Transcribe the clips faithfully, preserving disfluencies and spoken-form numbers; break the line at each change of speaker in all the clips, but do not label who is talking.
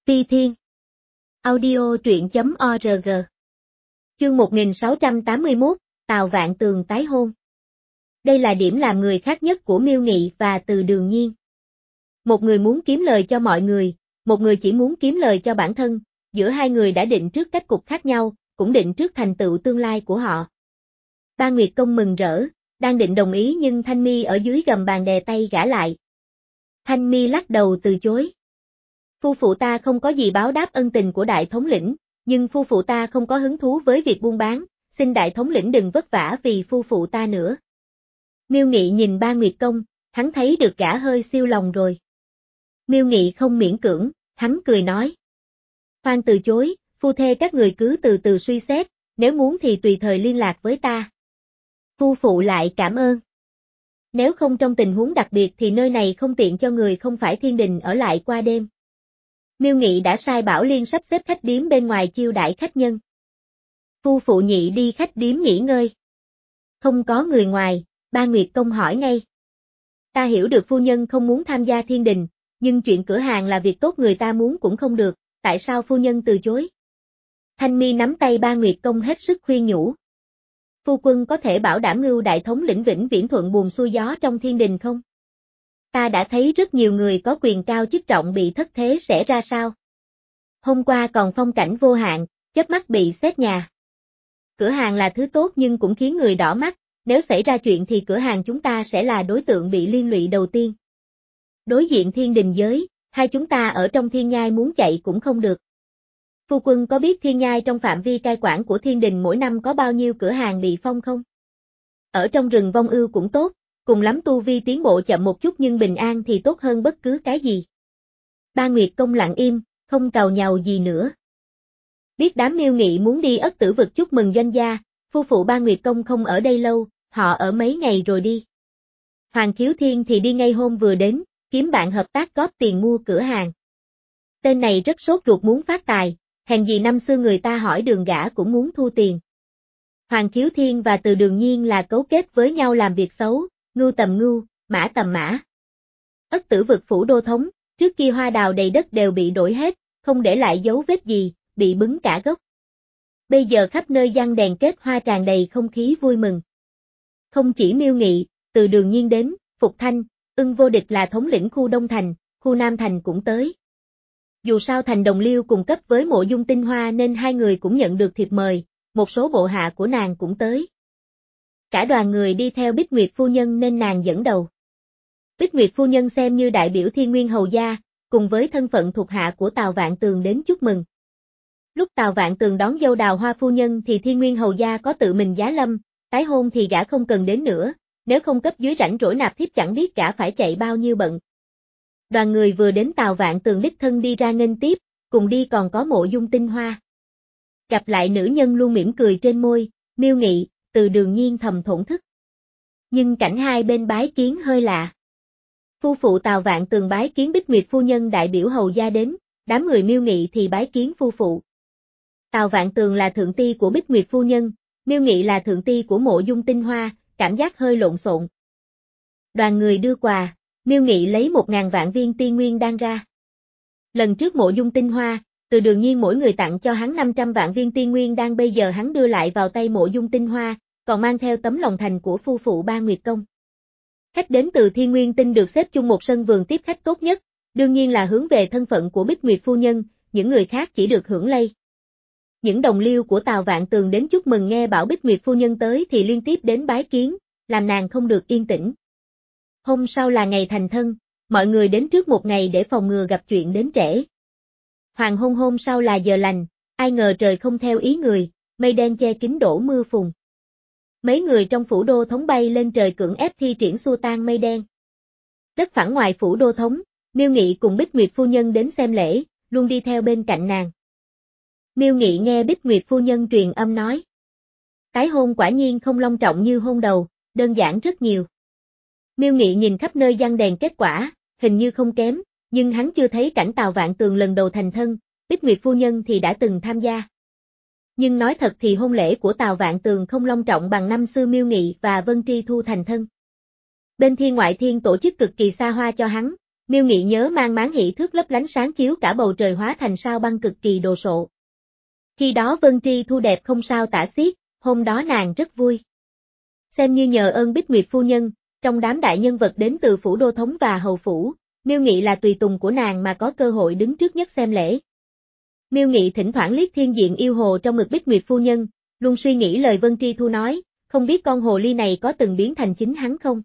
Phi Thiên. Audio truyện chấm org. Chương một nghìn sáu trăm tám mươi mốt, Tào Vạn Tường tái hôn. Đây là điểm làm người khác nhất của Miêu Nghị và Từ Đường Nhiên. Một người muốn kiếm lời cho mọi người, một người chỉ muốn kiếm lời cho bản thân, giữa hai người đã định trước cách cục khác nhau, cũng định trước thành tựu tương lai của họ. Ba Nguyệt Công mừng rỡ, đang định đồng ý nhưng Thanh Mi ở dưới gầm bàn đè tay gã lại. Thanh Mi lắc đầu từ chối. Phu phụ ta không có gì báo đáp ân tình của đại thống lĩnh, nhưng phu phụ ta không có hứng thú với việc buôn bán, xin đại thống lĩnh đừng vất vả vì phu phụ ta nữa. Miêu Nghị nhìn Ba Nguyệt Công, hắn thấy được gã hơi siêu lòng rồi. Miêu Nghị không miễn cưỡng, hắn cười nói. Khoan từ chối, phu thê các người cứ từ từ suy xét, nếu muốn thì tùy thời liên lạc với ta. Phu phụ lại cảm ơn. Nếu không trong tình huống đặc biệt thì nơi này không tiện cho người không phải thiên đình ở lại qua đêm. Miêu Nghị đã sai Bảo Liên sắp xếp khách điếm bên ngoài chiêu đãi khách nhân. Phu phụ nhị đi khách điếm nghỉ ngơi. Không có người ngoài, Ba Nguyệt Công hỏi ngay. Ta hiểu được phu nhân không muốn tham gia thiên đình, nhưng chuyện cửa hàng là việc tốt người ta muốn cũng không được, tại sao phu nhân từ chối? Thanh Mi nắm tay Ba Nguyệt Công hết sức khuyên nhủ. Phu quân có thể bảo đảm Ngưu đại thống lĩnh vĩnh viễn thuận buồm xuôi gió trong thiên đình không? Ta đã thấy rất nhiều người có quyền cao chức trọng bị thất thế sẽ ra sao. Hôm qua còn phong cảnh vô hạn, chớp mắt bị xét nhà. Cửa hàng là thứ tốt nhưng cũng khiến người đỏ mắt, nếu xảy ra chuyện thì cửa hàng chúng ta sẽ là đối tượng bị liên lụy đầu tiên. Đối diện thiên đình giới, hai chúng ta ở trong thiên nhai muốn chạy cũng không được. Phu quân có biết thiên nhai trong phạm vi cai quản của thiên đình mỗi năm có bao nhiêu cửa hàng bị phong không? Ở trong rừng vong ưu cũng tốt. Cùng lắm tu vi tiến bộ chậm một chút nhưng bình an thì tốt hơn bất cứ cái gì. Ba Nguyệt Công lặng im, không càu nhàu gì nữa. Biết đám Miêu Nghị muốn đi Ất Tử Vực chúc mừng doanh gia, phu phụ Ba Nguyệt Công không ở đây lâu, họ ở mấy ngày rồi đi. Hoàng Khiếu Thiên thì đi ngay hôm vừa đến, kiếm bạn hợp tác góp tiền mua cửa hàng. Tên này rất sốt ruột muốn phát tài, hèn gì năm xưa người ta hỏi đường gã cũng muốn thu tiền. Hoàng Khiếu Thiên và Từ Đường Nhiên là cấu kết với nhau làm việc xấu. Ngưu tầm ngưu, mã tầm mã. Ất Tử Vực phủ đô thống, trước kia hoa đào đầy đất đều bị đổi hết, không để lại dấu vết gì, bị bứng cả gốc. Bây giờ khắp nơi giăng đèn kết hoa tràn đầy không khí vui mừng. Không chỉ Miêu Nghị, Từ Đường Nhiên đến, Phục Thanh, Ưng Vô Địch là thống lĩnh khu Đông Thành, khu Nam Thành cũng tới. Dù sao thành đồng liêu cùng cấp với Mộ Dung Tinh Hoa nên hai người cũng nhận được thiệp mời, một số bộ hạ của nàng cũng tới. Cả đoàn người đi theo Bích Nguyệt phu nhân nên nàng dẫn đầu. Bích Nguyệt phu nhân xem như đại biểu Thiên Nguyên hầu gia, cùng với thân phận thuộc hạ của Tào Vạn Tường đến chúc mừng. Lúc Tào Vạn Tường đón dâu Đào Hoa phu nhân thì Thiên Nguyên hầu gia có tự mình giá lâm, tái hôn thì gã không cần đến nữa, nếu không cấp dưới rảnh rỗi nạp thiếp chẳng biết gã phải chạy bao nhiêu bận. Đoàn người vừa đến Tào Vạn Tường đích thân đi ra nghênh tiếp, cùng đi còn có Mộ Dung Tinh Hoa. Gặp lại nữ nhân luôn mỉm cười trên môi, Miêu Nghị, Từ Đường Nhiên thầm thổn thức. Nhưng cảnh hai bên bái kiến hơi lạ. Phu phụ Tào Vạn Tường bái kiến Bích Nguyệt phu nhân đại biểu hầu gia đến, đám người Miêu Nghị thì bái kiến phu phụ. Tào Vạn Tường là thượng ti của Bích Nguyệt phu nhân, Miêu Nghị là thượng ti của Mộ Dung Tinh Hoa, cảm giác hơi lộn xộn. Đoàn người đưa quà, Miêu Nghị lấy một ngàn vạn viên tiên nguyên đan ra. Lần trước Mộ Dung Tinh Hoa, Từ Đường Nhiên mỗi người tặng cho hắn năm trăm vạn viên tiên nguyên đan, bây giờ hắn đưa lại vào tay Mộ Dung Tinh Hoa, còn mang theo tấm lòng thành của phu phụ Ba Nguyệt Công. Khách đến từ Thiên Nguyên Tinh được xếp chung một sân vườn tiếp khách tốt nhất, đương nhiên là hướng về thân phận của Bích Nguyệt phu nhân, những người khác chỉ được hưởng lây. Những đồng liêu của Tào Vạn Tường đến chúc mừng nghe bảo Bích Nguyệt phu nhân tới thì liên tiếp đến bái kiến, làm nàng không được yên tĩnh. Hôm sau là ngày thành thân, mọi người đến trước một ngày để phòng ngừa gặp chuyện đến trễ. Hoàng hôn hôm sau là giờ lành, ai ngờ trời không theo ý người, mây đen che kín đổ mưa phùn. Mấy người trong phủ đô thống bay lên trời cưỡng ép thi triển xua tan mây đen. Đất phẳng ngoài phủ đô thống, Miêu Nghị cùng Bích Nguyệt phu nhân đến xem lễ, luôn đi theo bên cạnh nàng. Miêu Nghị nghe Bích Nguyệt phu nhân truyền âm nói. Tái hôn quả nhiên không long trọng như hôn đầu, đơn giản rất nhiều. Miêu Nghị nhìn khắp nơi giăng đèn kết quả, hình như không kém, nhưng hắn chưa thấy cảnh Tào Vạn Tường lần đầu thành thân, Bích Nguyệt phu nhân thì đã từng tham gia. Nhưng nói thật thì hôn lễ của Tào Vạn Tường không long trọng bằng năm xưa Miêu Nghị và Vân Tri Thu thành thân. Bên Thiên Ngoại Thiên tổ chức cực kỳ xa hoa cho hắn, Miêu Nghị nhớ mang máng hỷ thước lấp lánh sáng chiếu cả bầu trời hóa thành sao băng cực kỳ đồ sộ. Khi đó Vân Tri Thu đẹp không sao tả xiết, hôm đó nàng rất vui. Xem như nhờ ơn Bích Nguyệt phu nhân, trong đám đại nhân vật đến từ phủ đô thống và hầu phủ, Miêu Nghị là tùy tùng của nàng mà có cơ hội đứng trước nhất xem lễ. Miêu Nghị thỉnh thoảng liếc thiên diện yêu hồ trong ngực Bích Nguyệt phu nhân, luôn suy nghĩ lời Vân Tri Thu nói, không biết con hồ ly này có từng biến thành chính hắn không?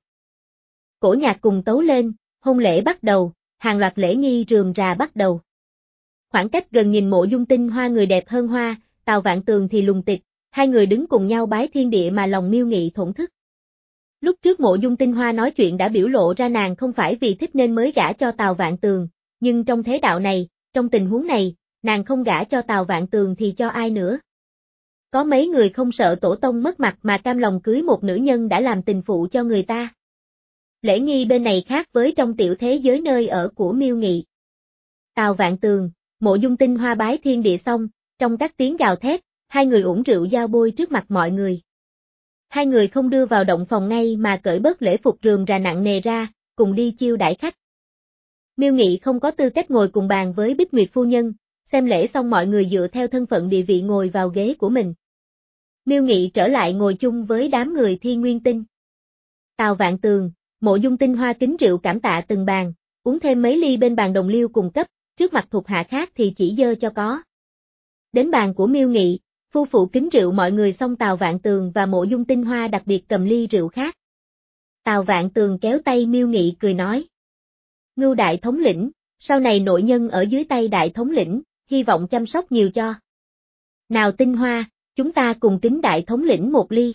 Cổ nhạc cùng tấu lên, hôn lễ bắt đầu, hàng loạt lễ nghi rườm rà bắt đầu. Khoảng cách gần nhìn Mộ Dung Tinh Hoa người đẹp hơn hoa, Tào Vạn Tường thì lùng tịch, hai người đứng cùng nhau bái thiên địa mà lòng Miêu Nghị thổn thức. Lúc trước Mộ Dung Tinh Hoa nói chuyện đã biểu lộ ra nàng không phải vì thích nên mới gả cho Tào Vạn Tường, nhưng trong thế đạo này, trong tình huống này, nàng không gả cho Tào Vạn Tường thì cho ai nữa? Có mấy người không sợ tổ tông mất mặt mà cam lòng cưới một nữ nhân đã làm tình phụ cho người ta. Lễ nghi bên này khác với trong tiểu thế giới nơi ở của Miêu Nghị. Tào Vạn Tường, Mộ Dung Tinh Hoa bái thiên địa xong, trong các tiếng gào thét, hai người uổng rượu giao bôi trước mặt mọi người. Hai người không đưa vào động phòng ngay mà cởi bớt lễ phục rườm rà nặng nề ra, cùng đi chiêu đãi khách. Miêu Nghị không có tư cách ngồi cùng bàn với Bích Nguyệt phu nhân, xem lễ xong mọi người dựa theo thân phận địa vị ngồi vào ghế của mình. Miêu Nghị trở lại ngồi chung với đám người Thiên Nguyên Tinh. Tào Vạn Tường, Mộ Dung Tinh Hoa kính rượu cảm tạ từng bàn, uống thêm mấy ly bên bàn đồng liêu cùng cấp, trước mặt thuộc hạ khác thì chỉ dơ cho có. Đến bàn của Miêu Nghị, phu phụ kính rượu mọi người xong Tào Vạn Tường và Mộ Dung Tinh Hoa đặc biệt cầm ly rượu khác. Tào Vạn Tường kéo tay Miêu Nghị cười nói. Ngưu đại thống lĩnh, sau này nội nhân ở dưới tay đại thống lĩnh, hy vọng chăm sóc nhiều cho. Nào Tinh Hoa, chúng ta cùng kính đại thống lĩnh một ly.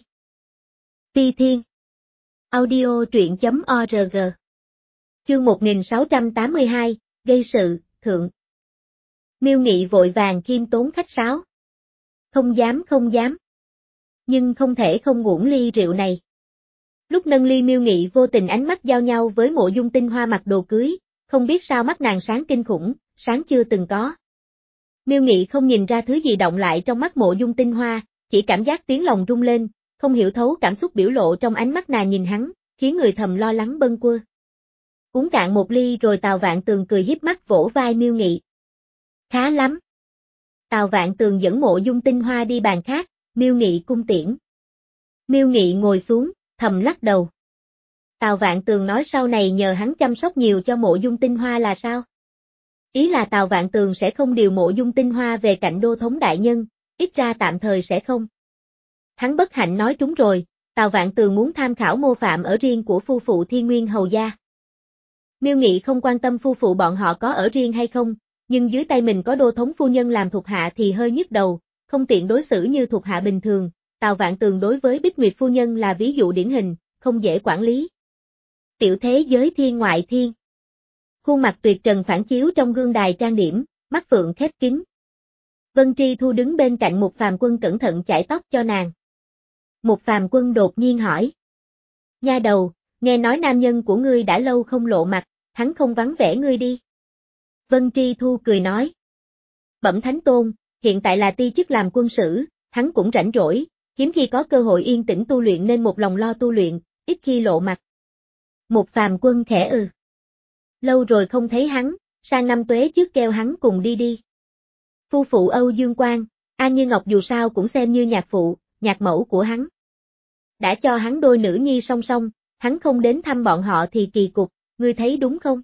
Phi Thiên Audio truyện chấm org Chương một nghìn sáu trăm tám mươi hai, gây sự, thượng. Miêu Nghị vội vàng khiêm tốn khách sáo. Không dám không dám. Nhưng không thể không uổng ly rượu này. Lúc nâng ly Miêu Nghị vô tình ánh mắt giao nhau với Mộ Dung Tinh Hoa mặc đồ cưới, không biết sao mắt nàng sáng kinh khủng, sáng chưa từng có. Miêu Nghị không nhìn ra thứ gì động lại trong mắt Mộ Dung Tinh Hoa, chỉ cảm giác tiếng lòng rung lên, không hiểu thấu cảm xúc biểu lộ trong ánh mắt nàng nhìn hắn, khiến người thầm lo lắng bâng quơ. Uống cạn một ly rồi Tào Vạn Tường cười hiếp mắt vỗ vai Miêu Nghị. Khá lắm. Tào Vạn Tường dẫn Mộ Dung Tinh Hoa đi bàn khác, Miêu Nghị cung tiễn. Miêu Nghị ngồi xuống, thầm lắc đầu. Tào Vạn Tường nói sau này nhờ hắn chăm sóc nhiều cho Mộ Dung Tinh Hoa là sao? Ý là Tào Vạn Tường sẽ không điều Mộ Dung Tinh Hoa về cạnh đô thống đại nhân, ít ra tạm thời sẽ không. Hắn bất hạnh nói trúng rồi, Tào Vạn Tường muốn tham khảo mô phạm ở riêng của phu phụ Thiên Nguyên hầu gia. Miêu Nghị không quan tâm phu phụ bọn họ có ở riêng hay không, nhưng dưới tay mình có đô thống phu nhân làm thuộc hạ thì hơi nhức đầu, không tiện đối xử như thuộc hạ bình thường. Tào Vạn Tường đối với Bích Nguyệt phu nhân là ví dụ điển hình, không dễ quản lý. Tiểu thế giới thiên ngoại thiên. Khuôn mặt tuyệt trần phản chiếu trong gương đài trang điểm, mắt phượng khép kín. Vân Tri Thu đứng bên cạnh Một Phàm Quân cẩn thận chải tóc cho nàng. Một Phàm Quân đột nhiên hỏi. Nha đầu, nghe nói nam nhân của ngươi đã lâu không lộ mặt, hắn không vắng vẻ ngươi đi. Vân Tri Thu cười nói. Bẩm Thánh Tôn, hiện tại là ti chức làm quân sử, hắn cũng rảnh rỗi, hiếm khi có cơ hội yên tĩnh tu luyện nên một lòng lo tu luyện, ít khi lộ mặt. Một Phàm Quân khẽ ừ. Lâu rồi không thấy hắn, sang năm tuế trước kêu hắn cùng đi đi. Phu phụ Âu Dương Quang, An Như Ngọc dù sao cũng xem như nhạc phụ, nhạc mẫu của hắn. Đã cho hắn đôi nữ nhi song song, hắn không đến thăm bọn họ thì kỳ cục, ngươi thấy đúng không?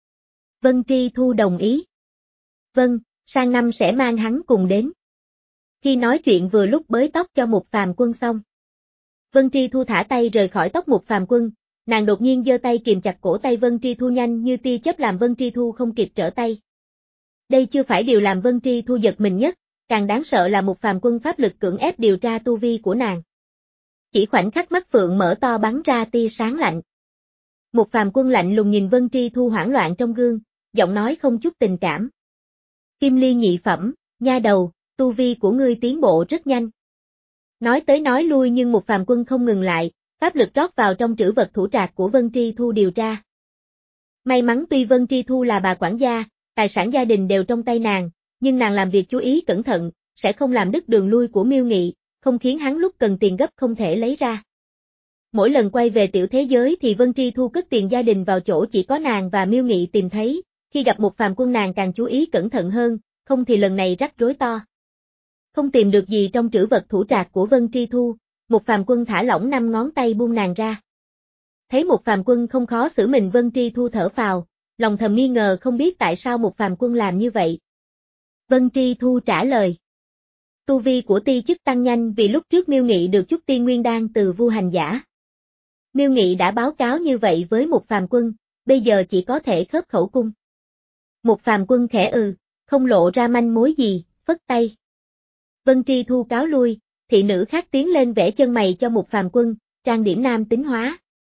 Vân Tri Thu đồng ý. Vâng, sang năm sẽ mang hắn cùng đến. Khi nói chuyện vừa lúc bới tóc cho Một Phàm Quân xong. Vân Tri Thu thả tay rời khỏi tóc Một Phàm Quân, nàng đột nhiên giơ tay kìm chặt cổ tay Vân Tri Thu nhanh như tia chớp làm Vân Tri Thu không kịp trở tay. Đây chưa phải điều làm Vân Tri Thu giật mình nhất, càng đáng sợ là Một Phàm Quân pháp lực cưỡng ép điều tra tu vi của nàng. Chỉ khoảnh khắc mắt phượng mở to bắn ra tia sáng lạnh. Một Phàm Quân lạnh lùng nhìn Vân Tri Thu hoảng loạn trong gương, giọng nói không chút tình cảm. Kim Ly nhị phẩm, nha đầu, tu vi của ngươi tiến bộ rất nhanh. Nói tới nói lui nhưng Một Phàm Quân không ngừng lại, pháp lực rót vào trong trữ vật thủ trạc của Vân Tri Thu điều tra. May mắn tuy Vân Tri Thu là bà quản gia, tài sản gia đình đều trong tay nàng, nhưng nàng làm việc chú ý cẩn thận, sẽ không làm đứt đường lui của Miêu Nghị, không khiến hắn lúc cần tiền gấp không thể lấy ra. Mỗi lần quay về tiểu thế giới thì Vân Tri Thu cất tiền gia đình vào chỗ chỉ có nàng và Miêu Nghị tìm thấy, khi gặp một phàm quân nàng càng chú ý cẩn thận hơn, không thì lần này rắc rối to. Không tìm được gì trong trữ vật thủ trạc của Vân Tri Thu, một phàm quân thả lỏng năm ngón tay buông nàng ra. Thấy một phàm quân không khó xử mình, Vân Tri Thu thở phào, lòng thầm nghi ngờ không biết tại sao một phàm quân làm như vậy. Vân Tri Thu trả lời. Tu vi của ti chức tăng nhanh vì lúc trước Miêu Nghị được chút tiên nguyên đan từ Vu Hành Giả. Miêu Nghị đã báo cáo như vậy với một phàm quân, bây giờ chỉ có thể khớp khẩu cung. Một phàm quân khẽ ừ, không lộ ra manh mối gì, phất tay. Vân Tri Thu cáo lui, thị nữ khác tiến lên vẽ chân mày cho một phàm quân, trang điểm nam tính hóa.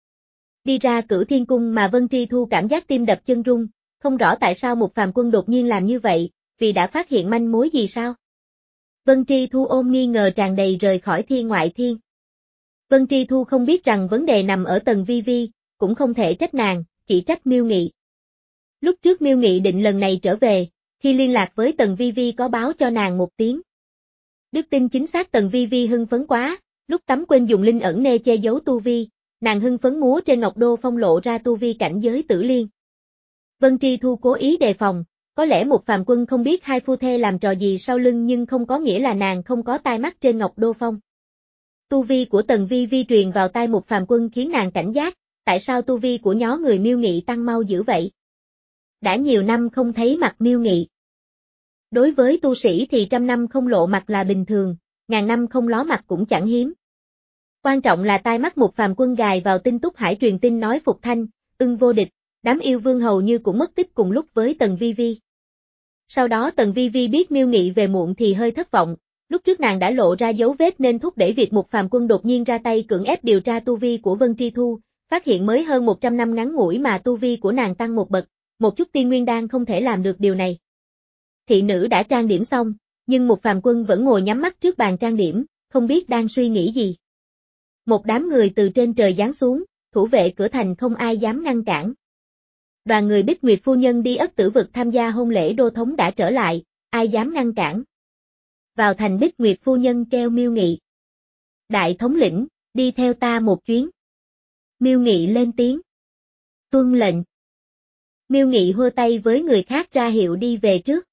Đi ra Cửu Thiên Cung mà Vân Tri Thu cảm giác tim đập chân rung, không rõ tại sao một phàm quân đột nhiên làm như vậy, vì đã phát hiện manh mối gì sao? Vân Tri Thu ôm nghi ngờ tràn đầy rời khỏi Thiên Ngoại Thiên. Vân Tri Thu không biết rằng vấn đề nằm ở Tần Vi Vi, cũng không thể trách nàng, chỉ trách Miêu Nghị. Lúc trước Miêu Nghị định lần này trở về, khi liên lạc với Tần Vi Vi có báo cho nàng một tiếng. Đức tin chính xác Tần Vi Vi hưng phấn quá, lúc tắm quên dùng linh ẩn nê che giấu tu vi, nàng hưng phấn múa trên Ngọc Đô Phong lộ ra tu vi cảnh giới tử liên. Vân Tri Thu cố ý đề phòng, có lẽ một phàm quân không biết hai phu thê làm trò gì sau lưng nhưng không có nghĩa là nàng không có tai mắt trên Ngọc Đô Phong. Tu vi của Tần Vi Vi truyền vào tai một phàm quân khiến nàng cảnh giác, tại sao tu vi của nhó người Miêu Nghị tăng mau dữ vậy? Đã nhiều năm không thấy mặt Miêu Nghị. Đối với tu sĩ thì trăm năm không lộ mặt là bình thường, ngàn năm không ló mặt cũng chẳng hiếm. Quan trọng là tai mắt một phàm quân gài vào tin Túc Hải truyền tin nói Phục Thanh, ưng vô địch, đám yêu vương hầu như cũng mất tích cùng lúc với Tần Vi Vi. Sau đó Tần Vi Vi biết Miêu Nghị về muộn thì hơi thất vọng, lúc trước nàng đã lộ ra dấu vết nên thúc đẩy việc một phàm quân đột nhiên ra tay cưỡng ép điều tra tu vi của Vân Tri Thu, phát hiện mới hơn một trăm năm ngắn ngủi mà tu vi của nàng tăng một bậc, một chút tiên nguyên đan không thể làm được điều này. Thị nữ đã trang điểm xong, nhưng một phàm quân vẫn ngồi nhắm mắt trước bàn trang điểm, không biết đang suy nghĩ gì. Một đám người từ trên trời giáng xuống, thủ vệ cửa thành không ai dám ngăn cản. Đoàn người Bích Nguyệt phu nhân đi Ất Tử Vực tham gia hôn lễ đô thống đã trở lại, ai dám ngăn cản. Vào thành Bích Nguyệt phu nhân kêu Miêu Nghị. Đại thống lĩnh, đi theo ta một chuyến. Miêu Nghị lên tiếng. Tuân lệnh. Miêu Nghị hô tay với người khác ra hiệu đi về trước.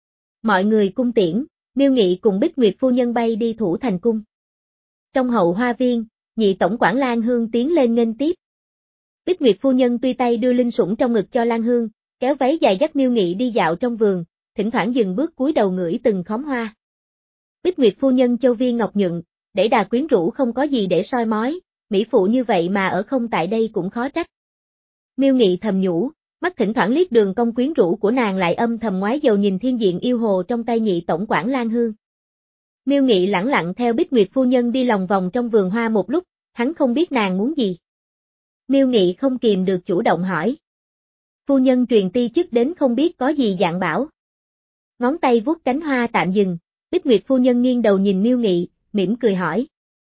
Mọi người cung tiễn, Miêu Nghị cùng Bích Nguyệt phu nhân bay đi Thủ Thành Cung. Trong hậu hoa viên, nhị tổng quản Lan Hương tiến lên nghênh tiếp. Bích Nguyệt phu nhân tuy tay đưa linh sủng trong ngực cho Lan Hương, kéo váy dài dắt Miêu Nghị đi dạo trong vườn, thỉnh thoảng dừng bước cúi đầu ngửi từng khóm hoa. Bích Nguyệt phu nhân châu viên ngọc nhuận, để đà quyến rũ không có gì để soi mói, mỹ phụ như vậy mà ở không tại đây cũng khó trách. Miêu Nghị thầm nhủ, mắt thỉnh thoảng liếc đường cong quyến rũ của nàng lại âm thầm ngoái dầu nhìn thiên diện yêu hồ trong tay nhị tổng quản Lan Hương. Miêu Nghị lẳng lặng theo Bích Nguyệt phu nhân đi lòng vòng trong vườn hoa một lúc, hắn không biết nàng muốn gì. Miêu Nghị không kìm được chủ động hỏi. Phu nhân truyền ti chức đến không biết có gì dạng bảo. Ngón tay vuốt cánh hoa tạm dừng, Bích Nguyệt phu nhân nghiêng đầu nhìn Miêu Nghị, mỉm cười hỏi.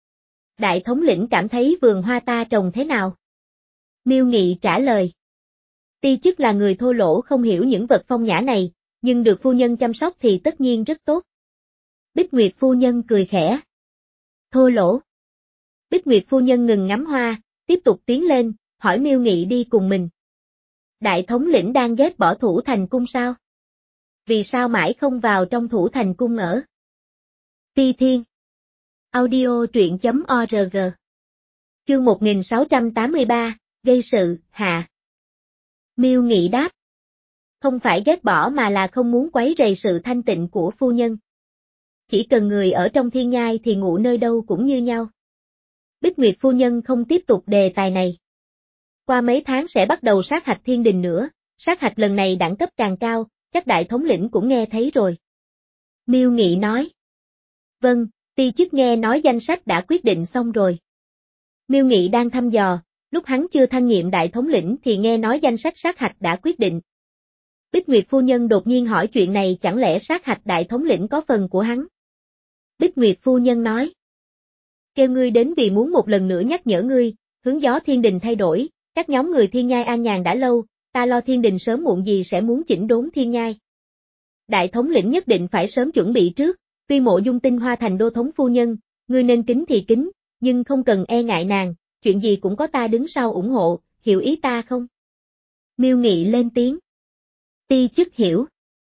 Đại thống lĩnh cảm thấy vườn hoa ta trồng thế nào? Miêu Nghị trả lời. Ti chức là người thô lỗ không hiểu những vật phong nhã này, nhưng được phu nhân chăm sóc thì tất nhiên rất tốt. Bích Nguyệt phu nhân cười khẽ. Thô lỗ. Bích Nguyệt phu nhân ngừng ngắm hoa, tiếp tục tiến lên, hỏi Miêu Nghị đi cùng mình. Đại thống lĩnh đang ghét bỏ Thủ Thành Cung sao? Vì sao mãi không vào trong Thủ Thành Cung ở? Ti Thiên. Audio truyện chấm org. Chương một nghìn sáu trăm tám mươi ba, gây sự, hạ. Miêu Nghị đáp. Không phải ghét bỏ mà là không muốn quấy rầy sự thanh tịnh của phu nhân. Chỉ cần người ở trong thiên nhai thì ngủ nơi đâu cũng như nhau. Bích Nguyệt phu nhân không tiếp tục đề tài này. Qua mấy tháng sẽ bắt đầu sát hạch thiên đình nữa, sát hạch lần này đẳng cấp càng cao, chắc đại thống lĩnh cũng nghe thấy rồi. Miêu Nghị nói. Vâng, ti chức nghe nói danh sách đã quyết định xong rồi. Miêu Nghị đang thăm dò, lúc hắn chưa thăng nhiệm đại thống lĩnh thì nghe nói danh sách sát hạch đã quyết định. Bích Nguyệt phu nhân đột nhiên hỏi chuyện này chẳng lẽ sát hạch đại thống lĩnh có phần của hắn. Bích Nguyệt phu nhân nói. Kêu ngươi đến vì muốn một lần nữa nhắc nhở ngươi, hướng gió thiên đình thay đổi, các nhóm người thiên nhai an nhàn đã lâu, ta lo thiên đình sớm muộn gì sẽ muốn chỉnh đốn thiên nhai. Đại thống lĩnh nhất định phải sớm chuẩn bị trước, tuy Mộ Dung Tinh Hoa thành đô thống phu nhân, ngươi nên kính thì kính, nhưng không cần e ngại nàng, chuyện gì cũng có ta đứng sau ủng hộ, hiểu ý ta không? Miêu Nghị lên tiếng. Ti chức hiểu.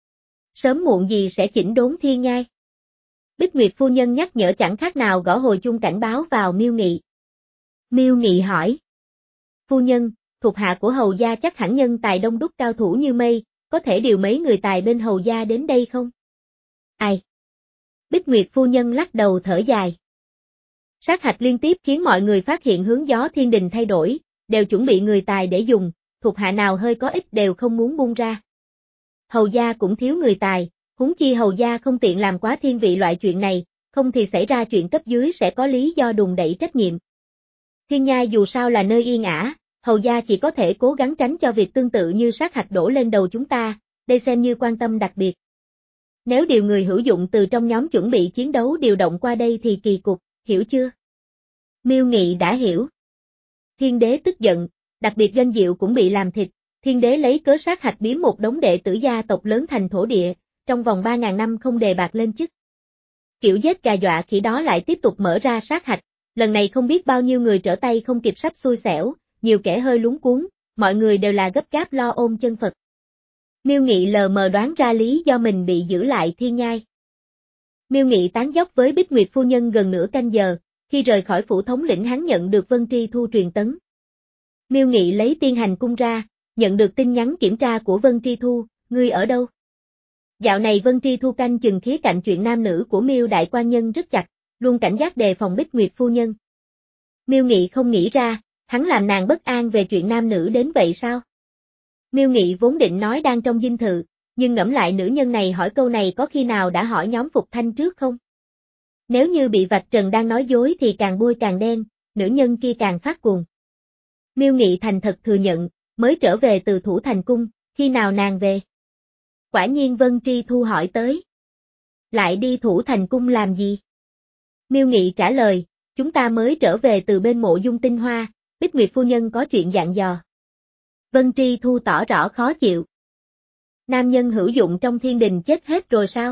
Sớm muộn gì sẽ chỉnh đốn thiên nhai. Bích Nguyệt phu nhân nhắc nhở chẳng khác nào gõ hồi chuông cảnh báo vào Miêu Nghị. Miêu Nghị hỏi. Phu nhân, thuộc hạ của hầu gia chắc hẳn nhân tài đông đúc cao thủ như mây, có thể điều mấy người tài bên hầu gia đến đây không? Ai? Bích Nguyệt phu nhân lắc đầu thở dài. Sát hạch liên tiếp khiến mọi người phát hiện hướng gió thiên đình thay đổi, đều chuẩn bị người tài để dùng, thuộc hạ nào hơi có ích đều không muốn buông ra. Hầu gia cũng thiếu người tài, huống chi hầu gia không tiện làm quá thiên vị loại chuyện này, không thì xảy ra chuyện cấp dưới sẽ có lý do đùn đẩy trách nhiệm. Thiên nhai dù sao là nơi yên ả, hầu gia chỉ có thể cố gắng tránh cho việc tương tự như sát hạch đổ lên đầu chúng ta, đây xem như quan tâm đặc biệt. Nếu điều người hữu dụng từ trong nhóm chuẩn bị chiến đấu điều động qua đây thì kỳ cục, hiểu chưa? Miêu Nghị đã hiểu. Thiên đế tức giận, đặc biệt Doanh Diệu cũng bị làm thịt, thiên đế lấy cớ sát hạch biếm một đống đệ tử gia tộc lớn thành thổ địa, trong vòng ba ngàn năm không đề bạt lên chức. Kiểu giết gà dọa khỉ đó lại tiếp tục mở ra sát hạch, lần này không biết bao nhiêu người trở tay không kịp sắp xui xẻo, nhiều kẻ hơi luống cuống, mọi người đều là gấp gáp lo ôm chân Phật. Miêu Nghị lờ mờ đoán ra lý do mình bị giữ lại thiên nhai. Miêu Nghị tán dóc với Bích Nguyệt phu nhân gần nửa canh giờ, khi rời khỏi phủ thống lĩnh hắn nhận được Vân Tri Thu truyền tấn. Miêu Nghị lấy tiên hành cung ra, nhận được tin nhắn kiểm tra của Vân Tri Thu, ngươi ở đâu? Dạo này Vân Tri Thu canh chừng khía cạnh chuyện nam nữ của Miêu đại quan nhân rất chặt, luôn cảnh giác đề phòng Bích Nguyệt phu nhân. Miêu Nghị không nghĩ ra, hắn làm nàng bất an về chuyện nam nữ đến vậy sao? Miêu Nghị vốn định nói đang trong dinh thự, nhưng ngẫm lại nữ nhân này hỏi câu này có khi nào đã hỏi nhóm Phục Thanh trước không? Nếu như bị vạch trần đang nói dối thì càng bôi càng đen, nữ nhân kia càng phát cuồng. Miêu Nghị thành thật thừa nhận, mới trở về từ Thủ Thành Cung, khi nào nàng về? Quả nhiên Vân Tri Thu hỏi tới. Lại đi Thủ Thành Cung làm gì? Miêu Nghị trả lời, chúng ta mới trở về từ bên mộ dung tinh hoa, Bích Nguyệt phu nhân có chuyện dặn dò. Vân Tri Thu tỏ rõ khó chịu. Nam nhân hữu dụng trong thiên đình chết hết rồi sao?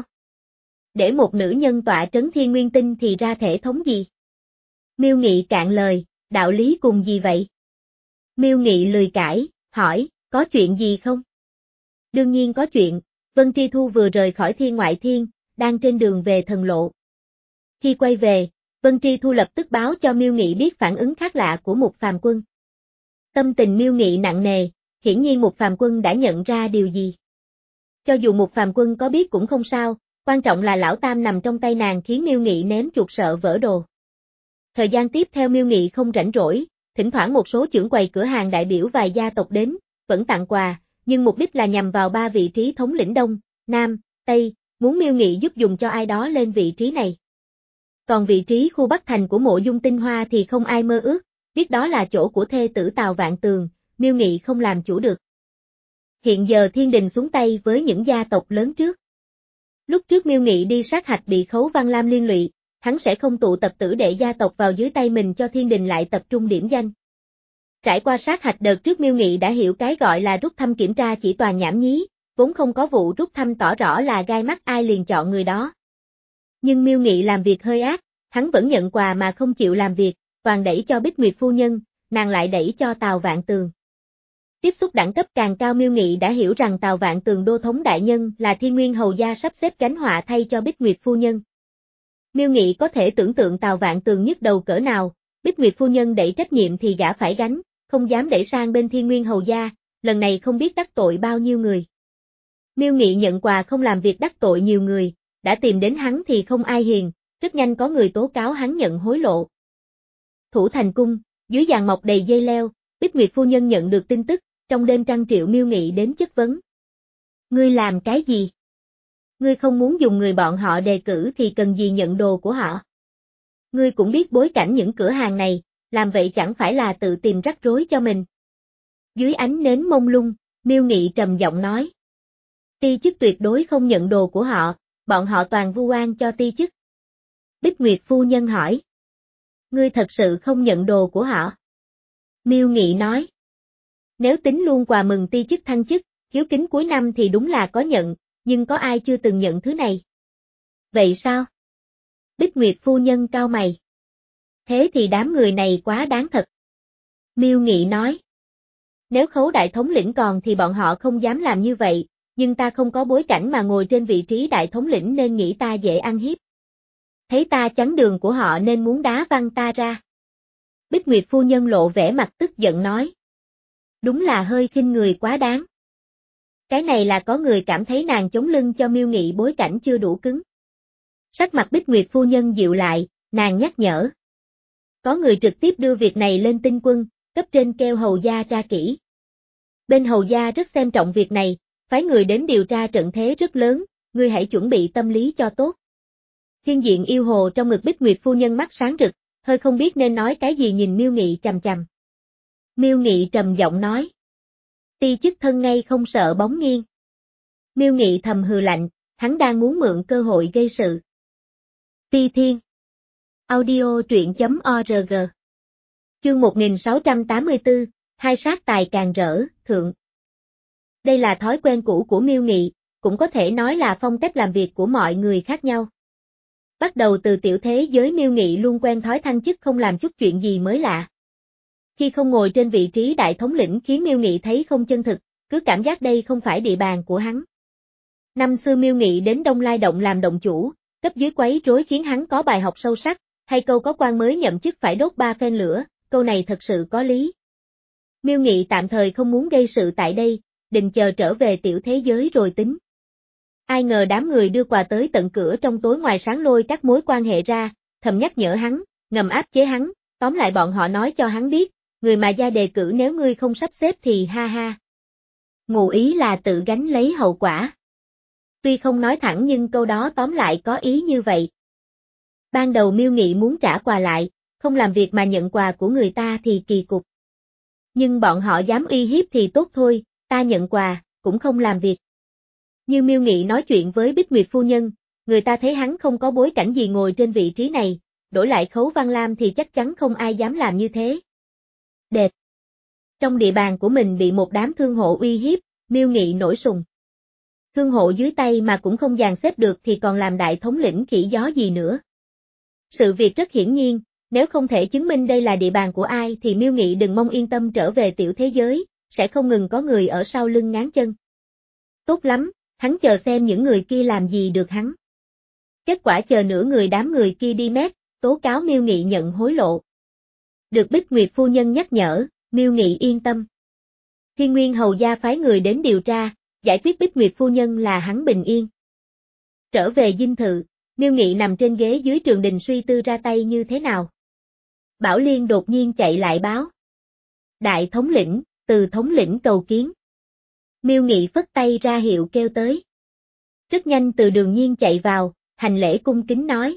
Để một nữ nhân tọa trấn thiên nguyên tinh thì ra thể thống gì? Miêu Nghị cạn lời, đạo lý cùng gì vậy? Miêu Nghị lười cãi, hỏi, có chuyện gì không? Đương nhiên có chuyện, Vân Tri Thu vừa rời khỏi thiên ngoại thiên, đang trên đường về thần lộ. Khi quay về, Vân Tri Thu lập tức báo cho Miêu Nghị biết phản ứng khác lạ của Mục Phàm Quân. Tâm tình Miêu Nghị nặng nề, hiển nhiên Mục Phàm Quân đã nhận ra điều gì. Cho dù Mục Phàm Quân có biết cũng không sao, quan trọng là lão tam nằm trong tay nàng khiến Miêu Nghị ném chuột sợ vỡ đồ. Thời gian tiếp theo Miêu Nghị không rảnh rỗi, thỉnh thoảng một số trưởng quầy cửa hàng đại biểu vài gia tộc đến, vẫn tặng quà, nhưng mục đích là nhằm vào ba vị trí thống lĩnh Đông, Nam, Tây, muốn Miêu Nghị giúp dùng cho ai đó lên vị trí này. Còn vị trí khu Bắc Thành của mộ dung tinh hoa thì không ai mơ ước, biết đó là chỗ của thê tử Tào Vạn Tường, Miêu Nghị không làm chủ được. Hiện giờ thiên đình xuống tay với những gia tộc lớn trước. Lúc trước Miêu Nghị đi sát hạch bị Khấu Văn Lam liên lụy, hắn sẽ không tụ tập tử đệ gia tộc vào dưới tay mình cho thiên đình lại tập trung điểm danh. Trải qua sát hạch đợt trước Miêu Nghị đã hiểu cái gọi là rút thăm kiểm tra chỉ toàn nhảm nhí, vốn không có vụ rút thăm tỏ rõ là gai mắt ai liền chọn người đó. Nhưng Miêu Nghị làm việc hơi ác, hắn vẫn nhận quà mà không chịu làm việc, toàn đẩy cho Bích Nguyệt phu nhân, nàng lại đẩy cho Tào Vạn Tường. Tiếp xúc đẳng cấp càng cao Miêu Nghị đã hiểu rằng Tào Vạn Tường đô thống đại nhân là Thiên Nguyên hầu gia sắp xếp gánh họa thay cho Bích Nguyệt phu nhân. Miêu Nghị có thể tưởng tượng Tào Vạn Tường nhức đầu cỡ nào, Bích Nguyệt phu nhân đẩy trách nhiệm thì gã phải gánh, không dám đẩy sang bên Thiên Nguyên hầu gia, lần này không biết đắc tội bao nhiêu người. Miêu Nghị nhận quà không làm việc đắc tội nhiều người, đã tìm đến hắn thì không ai hiền, rất nhanh có người tố cáo hắn nhận hối lộ. Thủ Thành Cung, dưới giàn mọc đầy dây leo, Bích Nguyệt phu nhân nhận được tin tức, trong đêm trăng triệu Miêu Nghị đến chất vấn. Ngươi làm cái gì? Ngươi không muốn dùng người bọn họ đề cử thì cần gì nhận đồ của họ? Ngươi cũng biết bối cảnh những cửa hàng này, làm vậy chẳng phải là tự tìm rắc rối cho mình. Dưới ánh nến mông lung, Miêu Nghị trầm giọng nói. Ti chức tuyệt đối không nhận đồ của họ, bọn họ toàn vu oan cho ti chức. Bích Nguyệt phu nhân hỏi. Ngươi thật sự không nhận đồ của họ? Miêu Nghị nói. Nếu tính luôn quà mừng ti chức thăng chức, hiếu kính cuối năm thì đúng là có nhận, nhưng có ai chưa từng nhận thứ này? Vậy sao? Bích Nguyệt phu nhân cau mày. Thế thì đám người này quá đáng thật. Miêu Nghị nói. Nếu Khấu đại thống lĩnh còn thì bọn họ không dám làm như vậy, nhưng ta không có bối cảnh mà ngồi trên vị trí đại thống lĩnh nên nghĩ ta dễ ăn hiếp. Thấy ta chắn đường của họ nên muốn đá văng ta ra. Bích Nguyệt phu nhân lộ vẻ mặt tức giận nói. Đúng là hơi khinh người quá đáng. Cái này là có người cảm thấy nàng chống lưng cho Miêu Nghị bối cảnh chưa đủ cứng. Sắc mặt Bích Nguyệt phu nhân dịu lại, nàng nhắc nhở. Có người trực tiếp đưa việc này lên tinh quân, cấp trên kêu hầu gia tra kỹ. Bên hầu gia rất xem trọng việc này, phái người đến điều tra trận thế rất lớn, ngươi hãy chuẩn bị tâm lý cho tốt. Thiên diện yêu hồ trong ngực Bích Nguyệt phu nhân mắt sáng rực, hơi không biết nên nói cái gì nhìn Miêu Nghị chằm chằm. Miêu Nghị trầm giọng nói. Ti chức thân ngay không sợ bóng nghiêng. Miêu Nghị thầm hừ lạnh, hắn đang muốn mượn cơ hội gây sự. Ti Thiên. Audio truyện chấm org. Chương một nghìn sáu trăm tám mươi tư, hai sát tài càng rỡ, thượng. Đây là thói quen cũ của Miêu Nghị, cũng có thể nói là phong cách làm việc của mọi người khác nhau. Bắt đầu từ tiểu thế giới Miêu Nghị luôn quen thói thăng chức không làm chút chuyện gì mới lạ. Khi không ngồi trên vị trí đại thống lĩnh khiến Miêu Nghị thấy không chân thực, cứ cảm giác đây không phải địa bàn của hắn. Năm xưa Miêu Nghị đến Đông Lai Động làm động chủ, cấp dưới quấy rối khiến hắn có bài học sâu sắc, hay câu có quan mới nhậm chức phải đốt ba phen lửa, câu này thật sự có lý. Miêu Nghị tạm thời không muốn gây sự tại đây, định chờ trở về tiểu thế giới rồi tính. Ai ngờ đám người đưa quà tới tận cửa trong tối ngoài sáng lôi các mối quan hệ ra, thầm nhắc nhở hắn, ngầm áp chế hắn, tóm lại bọn họ nói cho hắn biết, người mà gia đề cử nếu ngươi không sắp xếp thì ha ha. Ngụ ý là tự gánh lấy hậu quả. Tuy không nói thẳng nhưng câu đó tóm lại có ý như vậy. Ban đầu Miêu Nghị muốn trả quà lại, không làm việc mà nhận quà của người ta thì kỳ cục. Nhưng bọn họ dám uy hiếp thì tốt thôi, ta nhận quà, cũng không làm việc. Như Miêu Nghị nói chuyện với Bích Nguyệt phu nhân, người ta thấy hắn không có bối cảnh gì ngồi trên vị trí này, đổi lại Khấu Văn Lam thì chắc chắn không ai dám làm như thế. Đệt. Trong địa bàn của mình bị một đám thương hộ uy hiếp, Miêu Nghị nổi sùng. Thương hộ dưới tay mà cũng không dàn xếp được thì còn làm đại thống lĩnh khỉ gió gì nữa. Sự việc rất hiển nhiên, nếu không thể chứng minh đây là địa bàn của ai thì Miêu Nghị đừng mong yên tâm trở về tiểu thế giới, sẽ không ngừng có người ở sau lưng ngáng chân. Tốt lắm, hắn chờ xem những người kia làm gì được hắn. Kết quả chờ nửa người đám người kia đi mét, tố cáo Miêu Nghị nhận hối lộ. Được Bích Nguyệt phu nhân nhắc nhở, Miêu Nghị yên tâm. Thiên Nguyên hầu gia phái người đến điều tra, giải quyết Bích Nguyệt phu nhân là hắn bình yên. Trở về dinh thự, Miêu Nghị nằm trên ghế dưới trường đình suy tư ra tay như thế nào. Bảo Liên đột nhiên chạy lại báo. Đại thống lĩnh, từ thống lĩnh cầu kiến. Miêu Nghị phất tay ra hiệu kêu tới. Rất nhanh Từ Đường Nhiên chạy vào, hành lễ cung kính nói.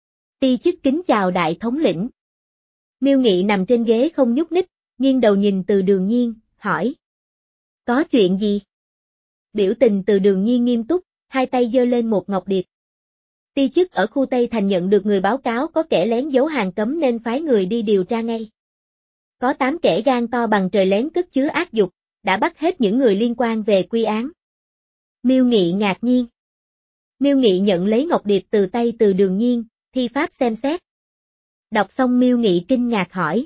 Ti chức kính chào đại thống lĩnh. Miêu Nghị nằm trên ghế không nhúc nhích, nghiêng đầu nhìn Từ Đường Nhiên, hỏi. Có chuyện gì? Biểu tình Từ Đường Nhiên nghiêm túc, hai tay giơ lên một ngọc điệp. Ti chức ở khu Tây Thành nhận được người báo cáo có kẻ lén giấu hàng cấm nên phái người đi điều tra ngay. Có tám kẻ gan to bằng trời lén cất chứa ác dục, đã bắt hết những người liên quan về quy án. Miêu Nghị ngạc nhiên. Miêu Nghị nhận lấy ngọc điệp từ tay Từ Đường Nhiên, thi pháp xem xét. Đọc xong Miêu Nghị kinh ngạc hỏi.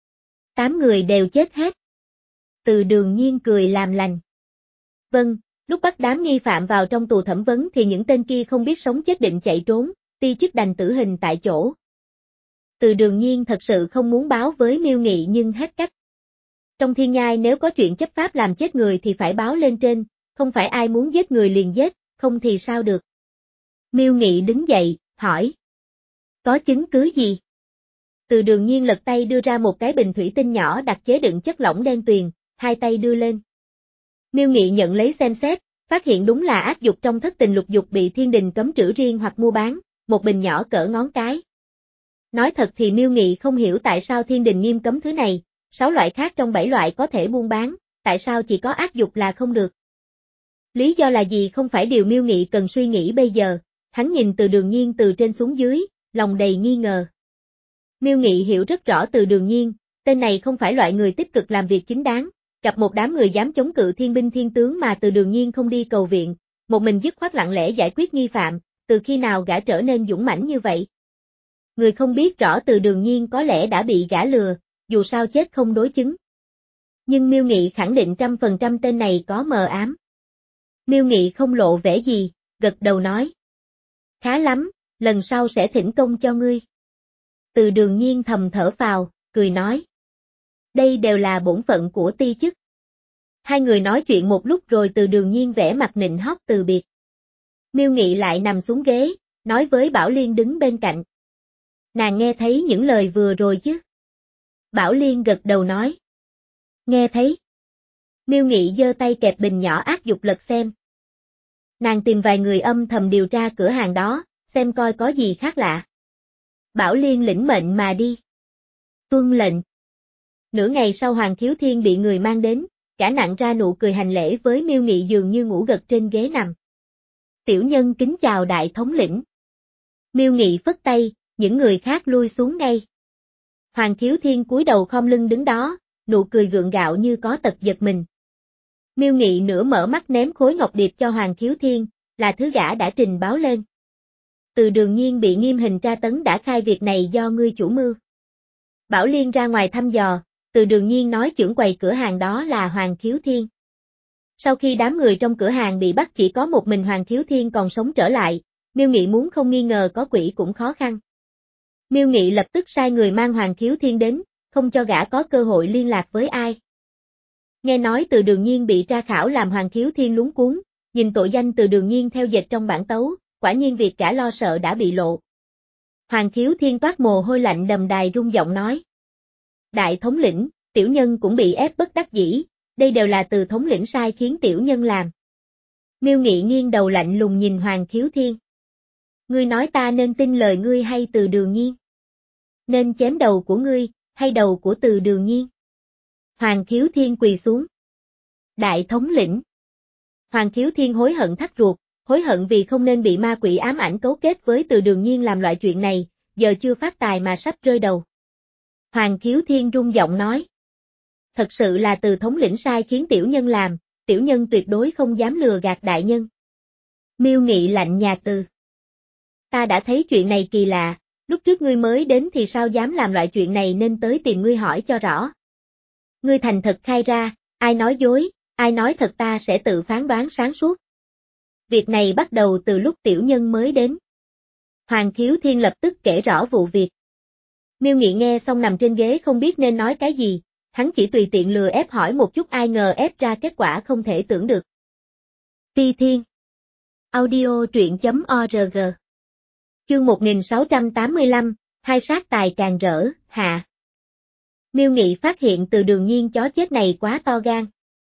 Tám người đều chết hết. Từ Đường Nhiên cười làm lành. Vâng, lúc bắt đám nghi phạm vào trong tù thẩm vấn thì những tên kia không biết sống chết định chạy trốn, ti chức đành tử hình tại chỗ. Từ Đường Nhiên thật sự không muốn báo với Miêu Nghị nhưng hết cách. Trong thiên nhai nếu có chuyện chấp pháp làm chết người thì phải báo lên trên, không phải ai muốn giết người liền giết, không thì sao được. Miêu Nghị đứng dậy, hỏi. Có chứng cứ gì? Từ Đường Nhiên lật tay đưa ra một cái bình thủy tinh nhỏ đặt chế đựng chất lỏng đen tuyền, hai tay đưa lên. Miêu Nghị nhận lấy xem xét, phát hiện đúng là ác dục trong thất tình lục dục bị thiên đình cấm trữ riêng hoặc mua bán, một bình nhỏ cỡ ngón cái. Nói thật thì Miêu Nghị không hiểu tại sao thiên đình nghiêm cấm thứ này, sáu loại khác trong bảy loại có thể buôn bán, tại sao chỉ có ác dục là không được. Lý do là gì không phải điều Miêu Nghị cần suy nghĩ bây giờ, hắn nhìn Từ Đường Nhiên từ trên xuống dưới, lòng đầy nghi ngờ. Miêu Nghị hiểu rất rõ Từ Đường Nhiên, tên này không phải loại người tích cực làm việc chính đáng, gặp một đám người dám chống cự thiên binh thiên tướng mà Từ Đường Nhiên không đi cầu viện, một mình dứt khoát lặng lẽ giải quyết nghi phạm, từ khi nào gã trở nên dũng mãnh như vậy. Người không biết rõ Từ Đường Nhiên có lẽ đã bị gã lừa, dù sao chết không đối chứng. Nhưng Miêu Nghị khẳng định trăm phần trăm tên này có mờ ám. Miêu Nghị không lộ vẻ gì, gật đầu nói. Khá lắm, lần sau sẽ thỉnh công cho ngươi. Từ Đường Nhiên thầm thở phào, cười nói. Đây đều là bổn phận của ti chức. Hai người nói chuyện một lúc rồi Từ Đường Nhiên vẻ mặt nịnh hót từ biệt. Miêu Nghị lại nằm xuống ghế, nói với Bảo Liên đứng bên cạnh. Nàng nghe thấy những lời vừa rồi chứ? Bảo Liên gật đầu nói. Nghe thấy. Miêu Nghị giơ tay kẹp bình nhỏ ác dục lật xem. Nàng tìm vài người âm thầm điều tra cửa hàng đó, xem coi có gì khác lạ. Bảo Liên lĩnh mệnh mà đi. Tuân lệnh. Nửa ngày sau Hoàng Khiếu Thiên bị người mang đến, cả nặng ra nụ cười hành lễ với Miêu Nghị dường như ngủ gật trên ghế nằm. Tiểu nhân kính chào đại thống lĩnh. Miêu Nghị phất tay, những người khác lui xuống ngay. Hoàng Khiếu Thiên cúi đầu khom lưng đứng đó, nụ cười gượng gạo như có tật giật mình. Miêu Nghị nửa mở mắt ném khối ngọc điệp cho Hoàng Khiếu Thiên, là thứ gã đã trình báo lên. Từ Đường Nhiên bị nghiêm hình tra tấn đã khai việc này do ngươi chủ mưu. Bảo Liên ra ngoài thăm dò, Từ Đường Nhiên nói trưởng quầy cửa hàng đó là Hoàng Khiếu Thiên. Sau khi đám người trong cửa hàng bị bắt chỉ có một mình Hoàng Khiếu Thiên còn sống trở lại, Miêu Nghị muốn không nghi ngờ có quỷ cũng khó khăn. Miêu Nghị lập tức sai người mang Hoàng Khiếu Thiên đến, không cho gã có cơ hội liên lạc với ai. Nghe nói Từ Đường Nhiên bị tra khảo làm Hoàng Khiếu Thiên lúng cuống, nhìn tội danh Từ Đường Nhiên theo dệt trong bản tấu, quả nhiên việc gã lo sợ đã bị lộ. Hoàng Khiếu Thiên toát mồ hôi lạnh đầm đài rung giọng nói. Đại thống lĩnh, tiểu nhân cũng bị ép bất đắc dĩ, đây đều là Từ thống lĩnh sai khiến tiểu nhân làm. Miêu Nghị nghiêng đầu lạnh lùng nhìn Hoàng Khiếu Thiên. Ngươi nói ta nên tin lời ngươi hay Từ Đường Nhiên? Nên chém đầu của ngươi, hay đầu của Từ Đường Nhiên? Hoàng Khiếu Thiên quỳ xuống. Đại thống lĩnh. Hoàng Khiếu Thiên hối hận thắt ruột, hối hận vì không nên bị ma quỷ ám ảnh cấu kết với Từ Đường Nhiên làm loại chuyện này, giờ chưa phát tài mà sắp rơi đầu. Hoàng Khiếu Thiên rung giọng nói. Thật sự là Từ thống lĩnh sai khiến tiểu nhân làm, tiểu nhân tuyệt đối không dám lừa gạt đại nhân. Miêu Nghị lạnh nhạt từ. Ta đã thấy chuyện này kỳ lạ, lúc trước ngươi mới đến thì sao dám làm loại chuyện này nên tới tìm ngươi hỏi cho rõ. Ngươi thành thật khai ra, ai nói dối, ai nói thật ta sẽ tự phán đoán sáng suốt. Việc này bắt đầu từ lúc tiểu nhân mới đến. Hoàng Khiếu Thiên lập tức kể rõ vụ việc. Miêu Nghị nghe xong nằm trên ghế không biết nên nói cái gì, hắn chỉ tùy tiện lừa ép hỏi một chút ai ngờ ép ra kết quả không thể tưởng được. Ti Thiên. Audio truyện chấm org. Chương một nghìn sáu trăm tám mươi lăm, hai sát tài càng rỡ, hạ. Miêu Nghị phát hiện Từ Đường Nhiên chó chết này quá to gan.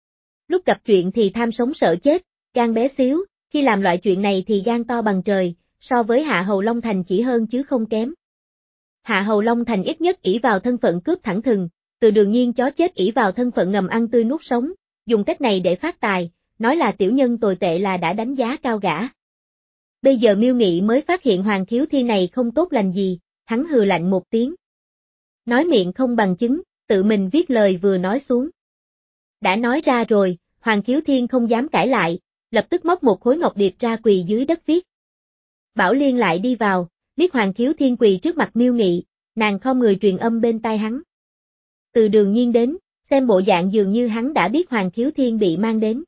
Lúc gặp chuyện thì tham sống sợ chết, gan bé xíu, khi làm loại chuyện này thì gan to bằng trời, so với Hạ Hầu Long Thành chỉ hơn chứ không kém. Hạ Hầu Long Thành ít nhất ỷ vào thân phận cướp thẳng thừng, Từ Đường Nhiên chó chết ỷ vào thân phận ngầm ăn tươi nuốt sống, dùng cách này để phát tài, nói là tiểu nhân tồi tệ là đã đánh giá cao gã. Bây giờ Miêu Nghị mới phát hiện Hoàng Khiếu Thiên này không tốt lành gì, hắn hừ lạnh một tiếng. Nói miệng không bằng chứng, tự mình viết lời vừa nói xuống. Đã nói ra rồi, Hoàng Khiếu Thiên không dám cãi lại, lập tức móc một khối ngọc điệp ra quỳ dưới đất viết. Bảo Liên lại đi vào, biết Hoàng Khiếu Thiên quỳ trước mặt Miêu Nghị, nàng khom người truyền âm bên tai hắn. Từ Đường Nhiên đến, xem bộ dạng dường như hắn đã biết Hoàng Khiếu Thiên bị mang đến.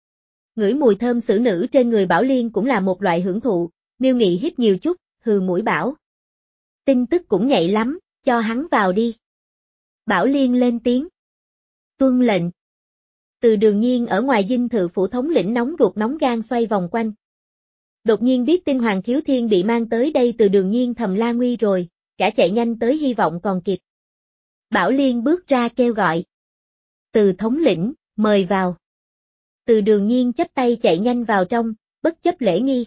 Ngửi mùi thơm xử nữ trên người Bảo Liên cũng là một loại hưởng thụ, Miêu Nghị hít nhiều chút, hừ mũi bảo. Tin tức cũng nhạy lắm, cho hắn vào đi. Bảo Liên lên tiếng. Tuân lệnh. Từ Đường Nhiên ở ngoài dinh thự phủ thống lĩnh nóng ruột nóng gan xoay vòng quanh. Đột nhiên biết tin Hoàng Khiếu Thiên bị mang tới đây Từ Đường Nhiên thầm la nguy rồi, cả chạy nhanh tới hy vọng còn kịp. Bảo Liên bước ra kêu gọi. Từ thống lĩnh, mời vào. Từ Đường Nhiên chắp tay chạy nhanh vào trong, bất chấp lễ nghi.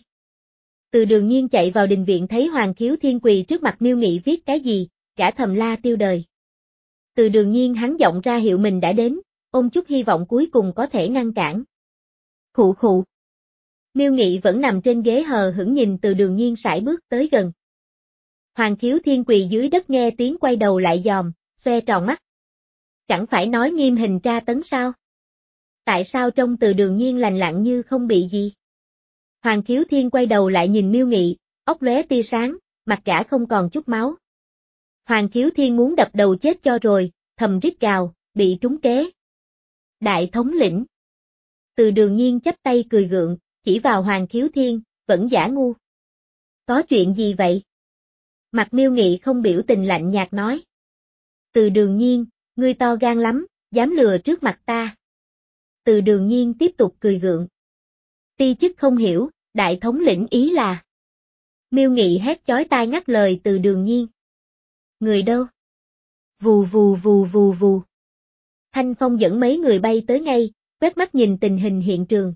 Từ Đường Nhiên chạy vào đình viện thấy Hoàng Khiếu Thiên quỳ trước mặt Miêu Nghị viết cái gì, cả thầm la tiêu đời. Từ Đường Nhiên hắn giọng ra hiệu mình đã đến, ôm chút hy vọng cuối cùng có thể ngăn cản. Khụ khụ. Miêu Nghị vẫn nằm trên ghế hờ hững nhìn Từ Đường Nhiên sải bước tới gần. Hoàng Khiếu Thiên quỳ dưới đất nghe tiếng quay đầu lại dòm, xoe tròn mắt. Chẳng phải nói nghiêm hình tra tấn sao? Tại sao trông Từ Đường Nhiên lành lặn như không bị gì? Hoàng Khiếu Thiên quay đầu lại nhìn Miêu Nghị, ốc lóe tia sáng, mặt gã không còn chút máu. Hoàng Khiếu Thiên muốn đập đầu chết cho rồi, thầm rít gào, bị trúng kế. Đại thống lĩnh. Từ Đường Nhiên chắp tay cười gượng, chỉ vào Hoàng Khiếu Thiên, vẫn giả ngu. Có chuyện gì vậy? Mặt Miêu Nghị không biểu tình lạnh nhạt nói. Từ Đường Nhiên, ngươi to gan lắm, dám lừa trước mặt ta. Từ Đường Nhiên tiếp tục cười gượng. Ti chức không hiểu, đại thống lĩnh ý là. Miêu Nghị hét chói tai ngắt lời Từ Đường Nhiên. Người đâu? Vù vù vù vù vù. Thanh Phong dẫn mấy người bay tới ngay, quét mắt nhìn tình hình hiện trường.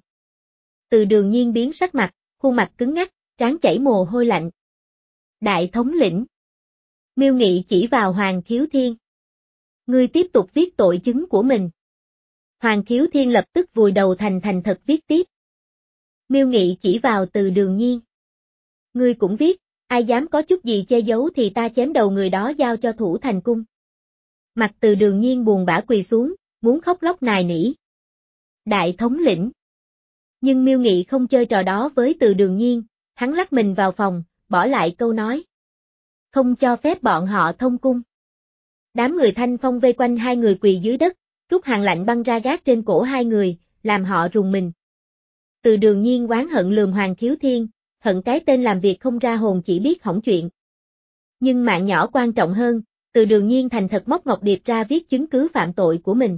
Từ Đường Nhiên biến sắc mặt, khuôn mặt cứng ngắc, trán chảy mồ hôi lạnh. Đại thống lĩnh. Miêu Nghị chỉ vào Hoàng Khiếu Thiên. Ngươi tiếp tục viết tội chứng của mình. Hoàng Khiếu Thiên lập tức vùi đầu thành thành thật viết tiếp. Miêu Nghị chỉ vào Từ Đường Nhiên. Ngươi cũng viết, ai dám có chút gì che giấu thì ta chém đầu người đó giao cho thủ thành cung. Mặt Từ Đường Nhiên buồn bã quỳ xuống, muốn khóc lóc nài nỉ. Đại thống lĩnh. Nhưng Miêu Nghị không chơi trò đó với Từ Đường Nhiên, hắn lắc mình vào phòng, bỏ lại câu nói. Không cho phép bọn họ thông cung. Đám người Thanh Phong vây quanh hai người quỳ dưới đất, rút hàng lạnh băng ra gác trên cổ hai người, làm họ rùng mình. Từ Đường Nhiên oán hận lườm Hoàng Khiếu Thiên, hận cái tên làm việc không ra hồn chỉ biết hỏng chuyện. Nhưng mạng nhỏ quan trọng hơn, Từ Đường Nhiên thành thật móc ngọc điệp ra viết chứng cứ phạm tội của mình.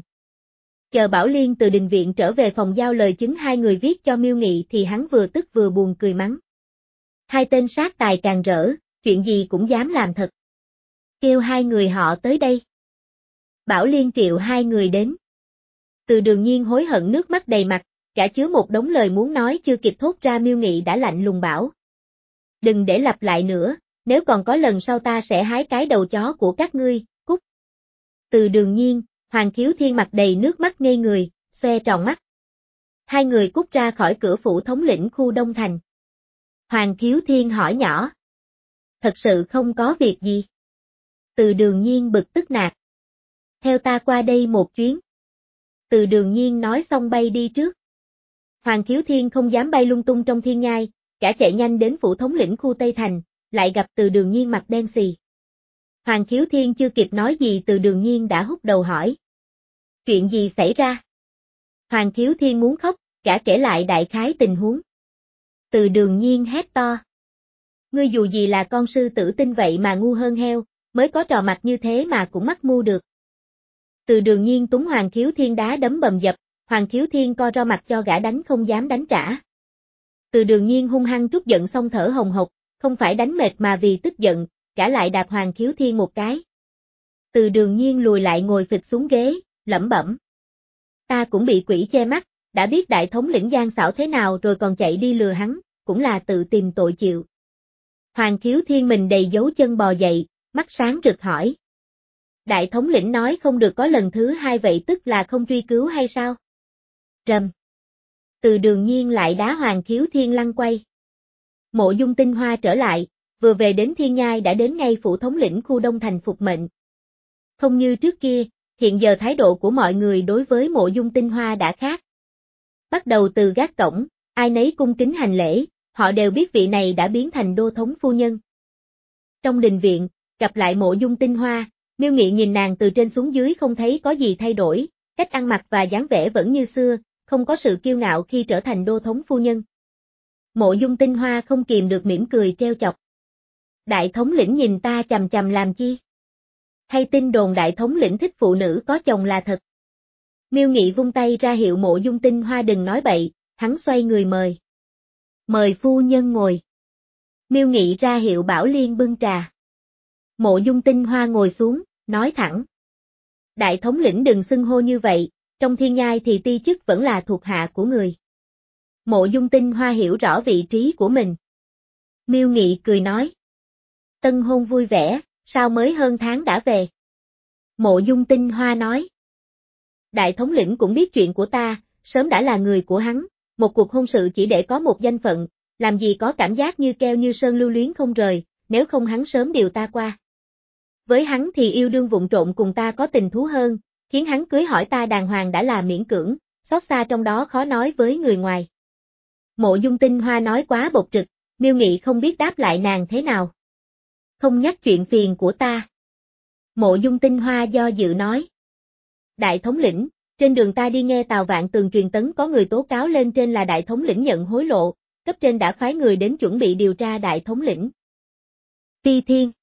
Chờ Bảo Liên từ đình viện trở về phòng giao lời chứng hai người viết cho Miêu Nghị thì hắn vừa tức vừa buồn cười mắng. Hai tên sát tài càng rỡ, chuyện gì cũng dám làm thật. Kêu hai người họ tới đây. Bảo Liên triệu hai người đến. Từ Đường Nhiên hối hận nước mắt đầy mặt, cả chứa một đống lời muốn nói chưa kịp thốt ra. Miêu Nghị đã lạnh lùng bảo. Đừng để lặp lại nữa, nếu còn có lần sau ta sẽ hái cái đầu chó của các ngươi, cút. Từ Đường Nhiên, Hoàng Khiếu Thiên mặt đầy nước mắt ngây người, xoe tròn mắt. Hai người cút ra khỏi cửa phủ thống lĩnh khu Đông Thành. Hoàng Khiếu Thiên hỏi nhỏ. Thật sự không có việc gì. Từ Đường Nhiên bực tức nạt. Theo ta qua đây một chuyến. Từ Đường Nhiên nói xong bay đi trước. Hoàng Khiếu Thiên không dám bay lung tung trong thiên nhai, cả chạy nhanh đến phủ thống lĩnh khu Tây Thành, lại gặp Từ Đường Nhiên mặt đen xì. Hoàng Khiếu Thiên chưa kịp nói gì Từ Đường Nhiên đã húc đầu hỏi. Chuyện gì xảy ra? Hoàng Khiếu Thiên muốn khóc, cả kể lại đại khái tình huống. Từ Đường Nhiên hét to. Ngươi dù gì là con sư tử tinh vậy mà ngu hơn heo, mới có trò mặt như thế mà cũng mắc mưu được. Từ Đường Nhiên túng Hoàng Khiếu Thiên đá đấm bầm dập, Hoàng Khiếu Thiên co ro mặt cho gã đánh không dám đánh trả. Từ Đường Nhiên hung hăng trút giận xong thở hồng hộc, không phải đánh mệt mà vì tức giận, gã lại đạp Hoàng Khiếu Thiên một cái. Từ Đường Nhiên lùi lại ngồi phịch xuống ghế, lẩm bẩm. Ta cũng bị quỷ che mắt, đã biết đại thống lĩnh gian xảo thế nào rồi còn chạy đi lừa hắn, cũng là tự tìm tội chịu. Hoàng Khiếu Thiên mình đầy dấu chân bò dậy, mắt sáng rực hỏi. Đại thống lĩnh nói không được có lần thứ hai vậy tức là không truy cứu hay sao? Rầm. Từ Đường Nhiên lại đá Hoàng Khiếu Thiên lăn quay. Mộ Dung Tinh Hoa trở lại, vừa về đến Thiên Nhai đã đến ngay phủ thống lĩnh khu Đông Thành phục mệnh. Không như trước kia, hiện giờ thái độ của mọi người đối với Mộ Dung Tinh Hoa đã khác. Bắt đầu từ gác cổng, ai nấy cung kính hành lễ, họ đều biết vị này đã biến thành đô thống phu nhân. Trong đình viện, gặp lại Mộ Dung Tinh Hoa, Miêu Nghị nhìn nàng từ trên xuống dưới không thấy có gì thay đổi, cách ăn mặc và dáng vẻ vẫn như xưa, không có sự kiêu ngạo khi trở thành đô thống phu nhân. Mộ Dung Tinh Hoa không kìm được mỉm cười trêu chọc. Đại thống lĩnh nhìn ta chằm chằm làm chi? Hay tin đồn đại thống lĩnh thích phụ nữ có chồng là thật? Miêu Nghị vung tay ra hiệu Mộ Dung Tinh Hoa đừng nói bậy, hắn xoay người mời. Mời phu nhân ngồi. Miêu Nghị ra hiệu Bảo Liên bưng trà. Mộ Dung Tinh Hoa ngồi xuống, nói thẳng. Đại thống lĩnh đừng xưng hô như vậy, trong thiên nhai thì ti chức vẫn là thuộc hạ của người. Mộ Dung Tinh Hoa hiểu rõ vị trí của mình. Miêu Nghị cười nói. Tân hôn vui vẻ, sao mới hơn tháng đã về? Mộ Dung Tinh Hoa nói. Đại thống lĩnh cũng biết chuyện của ta, sớm đã là người của hắn, một cuộc hôn sự chỉ để có một danh phận, làm gì có cảm giác như keo như sơn lưu luyến không rời, nếu không hắn sớm điều ta qua. Với hắn thì yêu đương vụng trộn cùng ta có tình thú hơn, khiến hắn cưới hỏi ta đàng hoàng đã là miễn cưỡng, xót xa trong đó khó nói với người ngoài. Mộ Dung Tinh Hoa nói quá bộc trực, Miêu Nghị không biết đáp lại nàng thế nào. Không nhắc chuyện phiền của ta. Mộ Dung Tinh Hoa do dự nói. Đại thống lĩnh, trên đường ta đi nghe Tào Vạn Tường truyền tấn có người tố cáo lên trên là đại thống lĩnh nhận hối lộ, cấp trên đã phái người đến chuẩn bị điều tra đại thống lĩnh. Phi Thiên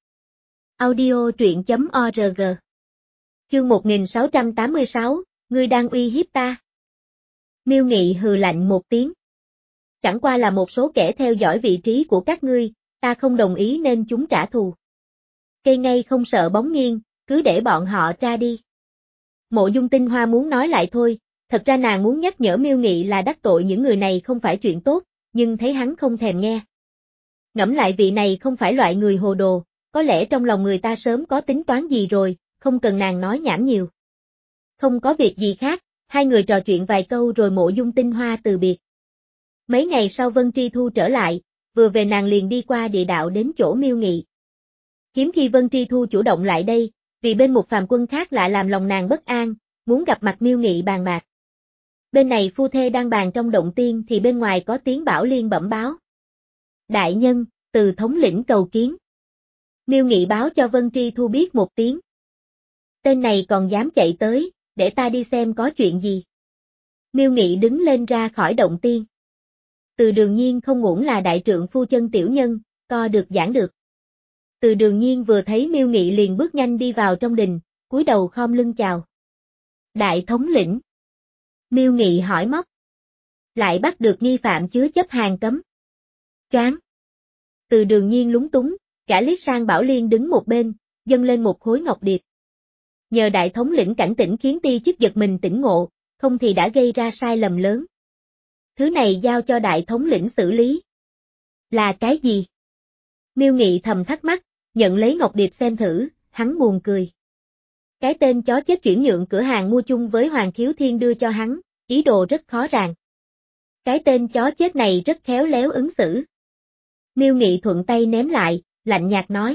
Audio truyện.org Chương một nghìn sáu trăm tám mươi sáu, ngươi đang uy hiếp ta. Miêu Nghị hừ lạnh một tiếng. Chẳng qua là một số kẻ theo dõi vị trí của các ngươi, ta không đồng ý nên chúng trả thù. Cây ngay không sợ bóng nghiêng, cứ để bọn họ ra đi. Mộ Dung Tinh Hoa muốn nói lại thôi, thật ra nàng muốn nhắc nhở Miêu Nghị là đắc tội những người này không phải chuyện tốt, nhưng thấy hắn không thèm nghe. Ngẫm lại vị này không phải loại người hồ đồ, có lẽ trong lòng người ta sớm có tính toán gì rồi, không cần nàng nói nhảm nhiều. Không có việc gì khác, hai người trò chuyện vài câu rồi Mộ Dung Tinh Hoa từ biệt. Mấy ngày sau Vân Tri Thu trở lại, vừa về nàng liền đi qua địa đạo đến chỗ Miêu Nghị. Hiếm khi Vân Tri Thu chủ động lại đây, vì bên một phàm quân khác lại làm lòng nàng bất an, muốn gặp mặt Miêu Nghị bàn bạc. Bên này phu thê đang bàn trong động tiên thì bên ngoài có tiếng Bảo Liên bẩm báo. Đại nhân, Từ thống lĩnh cầu kiến. Miêu Nghị báo cho Vân Tri Thu biết một tiếng. Tên này còn dám chạy tới, để ta đi xem có chuyện gì. Miêu Nghị đứng lên ra khỏi động tiên. Từ Đường Nhiên không uổng là đại trượng phu chân tiểu nhân, co được giảng được. Từ Đường Nhiên vừa thấy Miêu Nghị liền bước nhanh đi vào trong đình, cúi đầu khom lưng chào. Đại thống lĩnh. Miêu Nghị hỏi móc. Lại bắt được nghi phạm chứa chấp hàng cấm. Choáng. Từ Đường Nhiên lúng túng, cả liếc sang Bảo Liên đứng một bên, dâng lên một khối ngọc điệp. Nhờ đại thống lĩnh cảnh tỉnh khiến ti chức giật mình tỉnh ngộ, không thì đã gây ra sai lầm lớn. Thứ này giao cho đại thống lĩnh xử lý. Là cái gì? Miêu Nghị thầm thắc mắc, nhận lấy ngọc điệp xem thử, hắn buồn cười. Cái tên chó chết chuyển nhượng cửa hàng mua chung với Hoàng Khiếu Thiên đưa cho hắn, ý đồ rất khó ràng. Cái tên chó chết này rất khéo léo ứng xử. Miêu Nghị thuận tay ném lại, lạnh nhạt nói.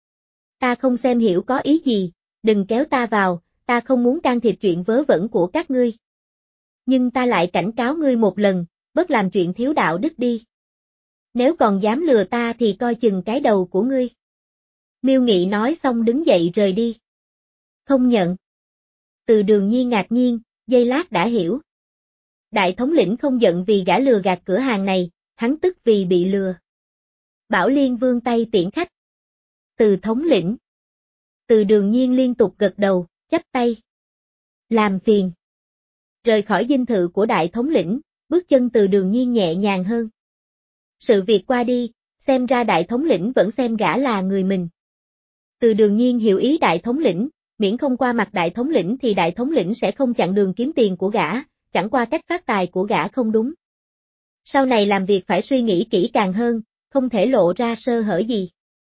Ta không xem hiểu có ý gì, đừng kéo ta vào, ta không muốn can thiệp chuyện vớ vẩn của các ngươi. Nhưng ta lại cảnh cáo ngươi một lần, bớt làm chuyện thiếu đạo đức đi. Nếu còn dám lừa ta thì coi chừng cái đầu của ngươi. Miêu Nghị nói xong đứng dậy rời đi. Không nhận. Từ Đường Nhiên ngạc nhiên, giây lát đã hiểu. Đại thống lĩnh không giận vì gã lừa gạt cửa hàng này, hắn tức vì bị lừa. Bảo Liên vươn tay tiễn khách. Từ thống lĩnh. Từ Đường Nhiên liên tục gật đầu, chắp tay. Làm phiền. Rời khỏi dinh thự của đại thống lĩnh, bước chân Từ Đường Nhiên nhẹ nhàng hơn. Sự việc qua đi, xem ra đại thống lĩnh vẫn xem gã là người mình. Từ Đường Nhiên hiểu ý đại thống lĩnh, miễn không qua mặt đại thống lĩnh thì đại thống lĩnh sẽ không chặn đường kiếm tiền của gã, chẳng qua cách phát tài của gã không đúng. Sau này làm việc phải suy nghĩ kỹ càng hơn, không thể lộ ra sơ hở gì.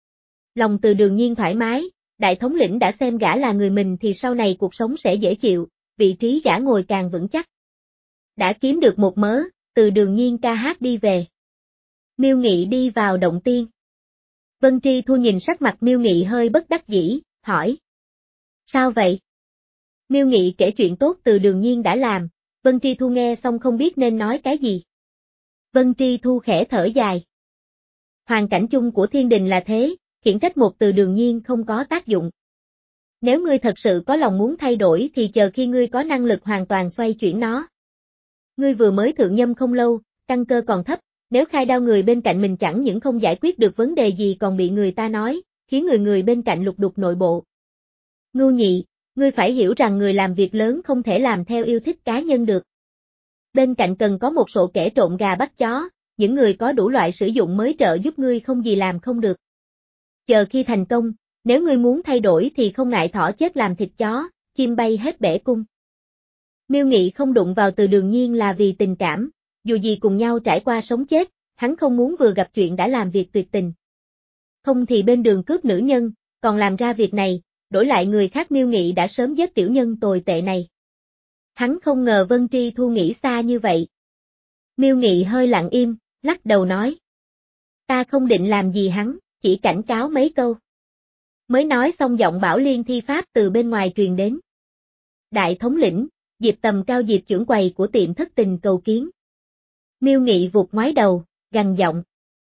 Lòng Từ Đường Nhiên thoải mái, đại thống lĩnh đã xem gã là người mình thì sau này cuộc sống sẽ dễ chịu, vị trí gã ngồi càng vững chắc. Đã kiếm được một mớ, Từ Đường Nhiên ca hát đi về. Miêu Nghị đi vào động tiên. Vân Tri Thu nhìn sắc mặt Miêu Nghị hơi bất đắc dĩ, hỏi. Sao vậy? Miêu Nghị kể chuyện tốt Từ Đường Nhiên đã làm, Vân Tri Thu nghe xong không biết nên nói cái gì. Vân Tri Thu khẽ thở dài. Hoàn cảnh chung của thiên đình là thế, khiển trách một Từ Đường Nhiên không có tác dụng. Nếu ngươi thật sự có lòng muốn thay đổi thì chờ khi ngươi có năng lực hoàn toàn xoay chuyển nó. Ngươi vừa mới thượng nhâm không lâu, căn cơ còn thấp, nếu khai đao người bên cạnh mình chẳng những không giải quyết được vấn đề gì còn bị người ta nói, khiến người người bên cạnh lục đục nội bộ. Ngưu Nhị, ngươi phải hiểu rằng người làm việc lớn không thể làm theo yêu thích cá nhân được. Bên cạnh cần có một số kẻ trộn gà bắt chó, những người có đủ loại sử dụng mới trợ giúp ngươi không gì làm không được. Chờ khi thành công, nếu ngươi muốn thay đổi thì không ngại thỏ chết làm thịt chó, chim bay hết bể cung. Miêu Nghị không đụng vào Từ Đường Nhiên là vì tình cảm, dù gì cùng nhau trải qua sống chết, hắn không muốn vừa gặp chuyện đã làm việc tuyệt tình. Không thì bên đường cướp nữ nhân, còn làm ra việc này, đổi lại người khác Miêu Nghị đã sớm giết tiểu nhân tồi tệ này. Hắn không ngờ Vân Tri Thu nghĩ xa như vậy. Miêu Nghị hơi lặng im, lắc đầu nói. Ta không định làm gì hắn, chỉ cảnh cáo mấy câu. Mới nói xong giọng Bảo Liên thi pháp từ bên ngoài truyền đến. Đại thống lĩnh, Diệp Tầm Cao Diệp trưởng quầy của tiệm thất tình cầu kiến. Miêu Nghị vụt ngoái đầu, gằn giọng.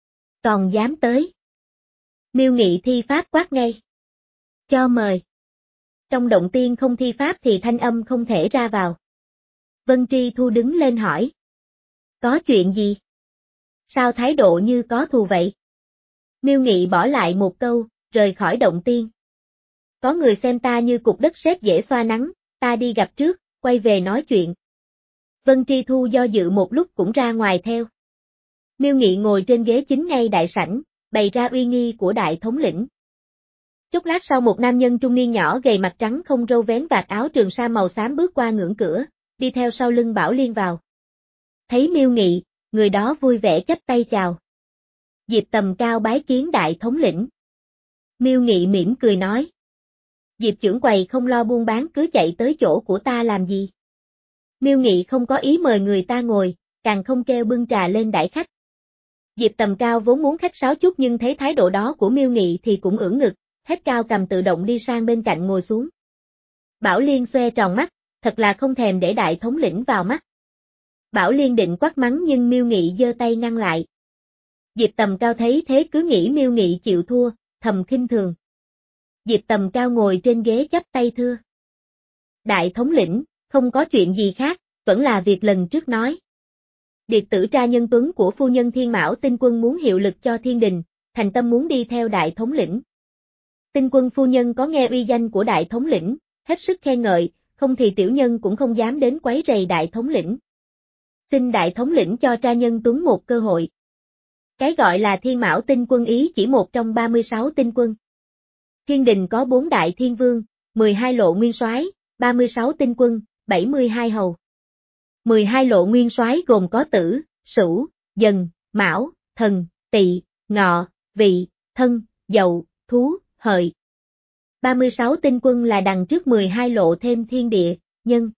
Còn dám tới. Miêu Nghị thi pháp quát ngay. Cho mời. Trong động tiên không thi pháp thì thanh âm không thể ra vào. Vân Tri Thu đứng lên hỏi. Có chuyện gì? Sao thái độ như có thù vậy? Miêu Nghị bỏ lại một câu, rời khỏi động tiên. Có người xem ta như cục đất sét dễ xoa nắng, ta đi gặp trước, quay về nói chuyện. Vân Tri Thu do dự một lúc cũng ra ngoài theo. Miêu Nghị ngồi trên ghế chính ngay đại sảnh, bày ra uy nghi của đại thống lĩnh. Chốc lát sau một nam nhân trung niên nhỏ gầy mặt trắng không râu vén vạt áo trường sa màu xám bước qua ngưỡng cửa, đi theo sau lưng Bảo Liên vào. Thấy Miêu Nghị, người đó vui vẻ chắp tay chào. Diệp Tầm Cao bái kiến đại thống lĩnh. Miêu Nghị mỉm cười nói. Diệp trưởng quầy không lo buôn bán cứ chạy tới chỗ của ta làm gì. Miêu Nghị không có ý mời người ta ngồi, càng không kêu bưng trà lên đãi khách. Diệp Tầm Cao vốn muốn khách sáo chút nhưng thấy thái độ đó của Miêu Nghị thì cũng ưỡn ngực, hết cao cầm tự động đi sang bên cạnh ngồi xuống. Bảo Liên xoe tròn mắt, thật là không thèm để đại thống lĩnh vào mắt. Bảo Liên định quát mắng nhưng Miêu Nghị giơ tay ngăn lại. Diệp Tầm Cao thấy thế cứ nghĩ Miêu Nghị chịu thua, thầm khinh thường. Diệp Tầm Cao ngồi trên ghế chắp tay thưa. Đại thống lĩnh, không có chuyện gì khác, vẫn là việc lần trước nói. Điệt tử Tra Nhân Tuấn của phu nhân Thiên Mão Tinh Quân muốn hiệu lực cho thiên đình, thành tâm muốn đi theo đại thống lĩnh. Tinh Quân phu nhân có nghe uy danh của đại thống lĩnh, hết sức khen ngợi, không thì tiểu nhân cũng không dám đến quấy rầy đại thống lĩnh. Xin đại thống lĩnh cho Tra Nhân Tuấn một cơ hội. Cái gọi là Thiên Mão Tinh Quân ý chỉ một trong ba mươi sáu tinh quân. Thiên đình có bốn đại thiên vương, mười hai lộ nguyên soái, ba mươi sáu tinh quân, bảy mươi hai hầu. mười hai lộ nguyên soái gồm có Tử, Sửu, Dần, Mão, Thần, Tỵ, Ngọ, Vị, Thân, Dậu, Thú, Hợi. ba mươi sáu tinh quân là đằng trước mười hai lộ thêm thiên địa, nhân.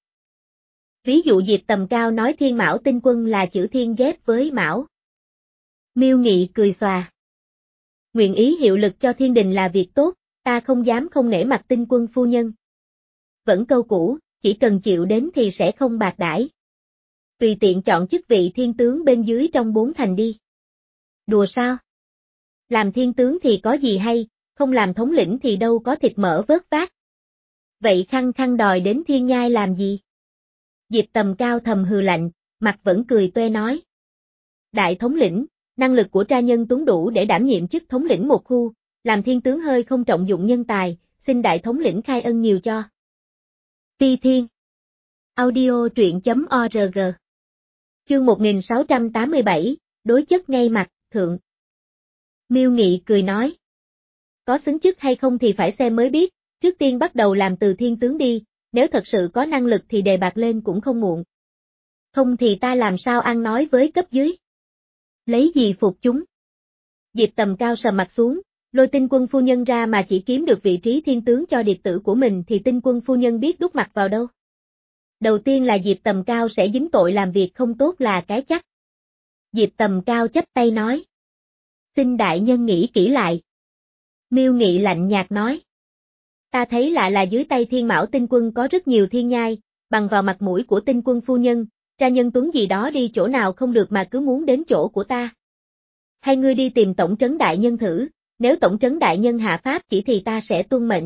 Ví dụ Diệp Tầm Cao nói Thiên Mão Tinh Quân là chữ thiên ghép với Mão. Miêu Nghị cười xòa. Nguyện ý hiệu lực cho thiên đình là việc tốt, ta không dám không nể mặt Tinh Quân phu nhân. Vẫn câu cũ, chỉ cần chịu đến thì sẽ không bạc đãi. Tùy tiện chọn chức vị thiên tướng bên dưới trong bốn thành đi. Đùa sao? Làm thiên tướng thì có gì hay, không làm thống lĩnh thì đâu có thịt mỡ vớt vát. Vậy khăng khăng đòi đến thiên nhai làm gì? Diệp Tầm Cao thầm hừ lạnh, mặt vẫn cười toe nói. Đại thống lĩnh, năng lực của Tra Nhân Tuấn đủ để đảm nhiệm chức thống lĩnh một khu, làm thiên tướng hơi không trọng dụng nhân tài, xin đại thống lĩnh khai ân nhiều cho. Ti Thiên Audio truyện.org Chương một nghìn sáu trăm tám mươi bảy, đối chất ngay mặt, thượng. Miêu Nghị cười nói. Có xứng chức hay không thì phải xem mới biết, trước tiên bắt đầu làm từ thiên tướng đi, nếu thật sự có năng lực thì đề bạt lên cũng không muộn. Không thì ta làm sao ăn nói với cấp dưới? Lấy gì phục chúng? Diệp Tầm Cao sầm mặt xuống, lôi Tinh Quân phu nhân ra mà chỉ kiếm được vị trí thiên tướng cho điệt tử của mình thì Tinh Quân phu nhân biết đút mặt vào đâu. Đầu tiên là Diệp Tầm Cao sẽ dính tội làm việc không tốt là cái chắc. Diệp Tầm Cao chắp tay nói. Xin đại nhân nghĩ kỹ lại. Miêu Nghị lạnh nhạt nói. Ta thấy lạ là dưới tay Thiên Mão Tinh Quân có rất nhiều thiên nhai, bằng vào mặt mũi của Tinh Quân phu nhân, Tra Nhân Tuấn gì đó đi chỗ nào không được mà cứ muốn đến chỗ của ta. Hay ngươi đi tìm tổng trấn đại nhân thử, nếu tổng trấn đại nhân hạ pháp chỉ thì ta sẽ tuân mệnh.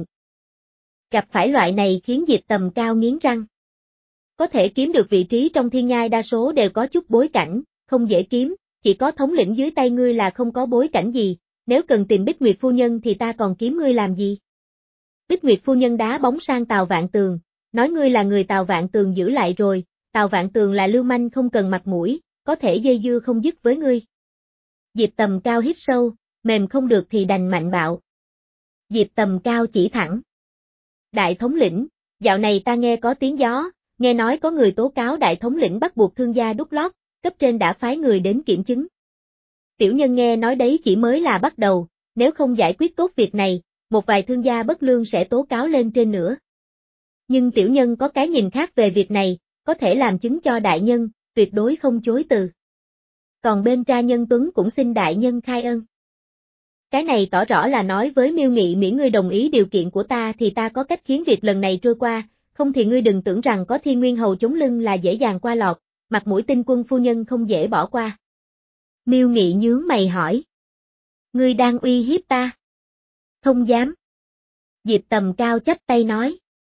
Gặp phải loại này khiến Diệp Tầm Cao nghiến răng. Có thể kiếm được vị trí trong thiên nhai đa số đều có chút bối cảnh, không dễ kiếm, chỉ có thống lĩnh dưới tay ngươi là không có bối cảnh gì, nếu cần tìm Bích Nguyệt phu nhân thì ta còn kiếm ngươi làm gì? Bích Nguyệt phu nhân đá bóng sang Tào Vạn Tường, nói ngươi là người Tào Vạn Tường giữ lại rồi, Tào Vạn Tường là lưu manh không cần mặt mũi, có thể dây dưa không dứt với ngươi. Diệp Tầm Cao hít sâu, mềm không được thì đành mạnh bạo. Diệp Tầm Cao chỉ thẳng. Đại thống lĩnh, dạo này ta nghe có tiếng gió, nghe nói có người tố cáo đại thống lĩnh bắt buộc thương gia đút lót, cấp trên đã phái người đến kiểm chứng. Tiểu nhân nghe nói đấy chỉ mới là bắt đầu, nếu không giải quyết tốt việc này, một vài thương gia bất lương sẽ tố cáo lên trên nữa. Nhưng tiểu nhân có cái nhìn khác về việc này, có thể làm chứng cho đại nhân, tuyệt đối không chối từ. Còn bên Tra Nhân Tuấn cũng xin đại nhân khai ân. Cái này tỏ rõ là nói với Miêu Nghị miễn ngươi đồng ý điều kiện của ta thì ta có cách khiến việc lần này trôi qua, không thì ngươi đừng tưởng rằng có Thiên Nguyên Hầu chống lưng là dễ dàng qua lọt, mặt mũi Tinh Quân phu nhân không dễ bỏ qua. Miêu Nghị nhướng mày hỏi. Ngươi đang uy hiếp ta? Không dám. Diệp Tầm Cao chắp tay nói.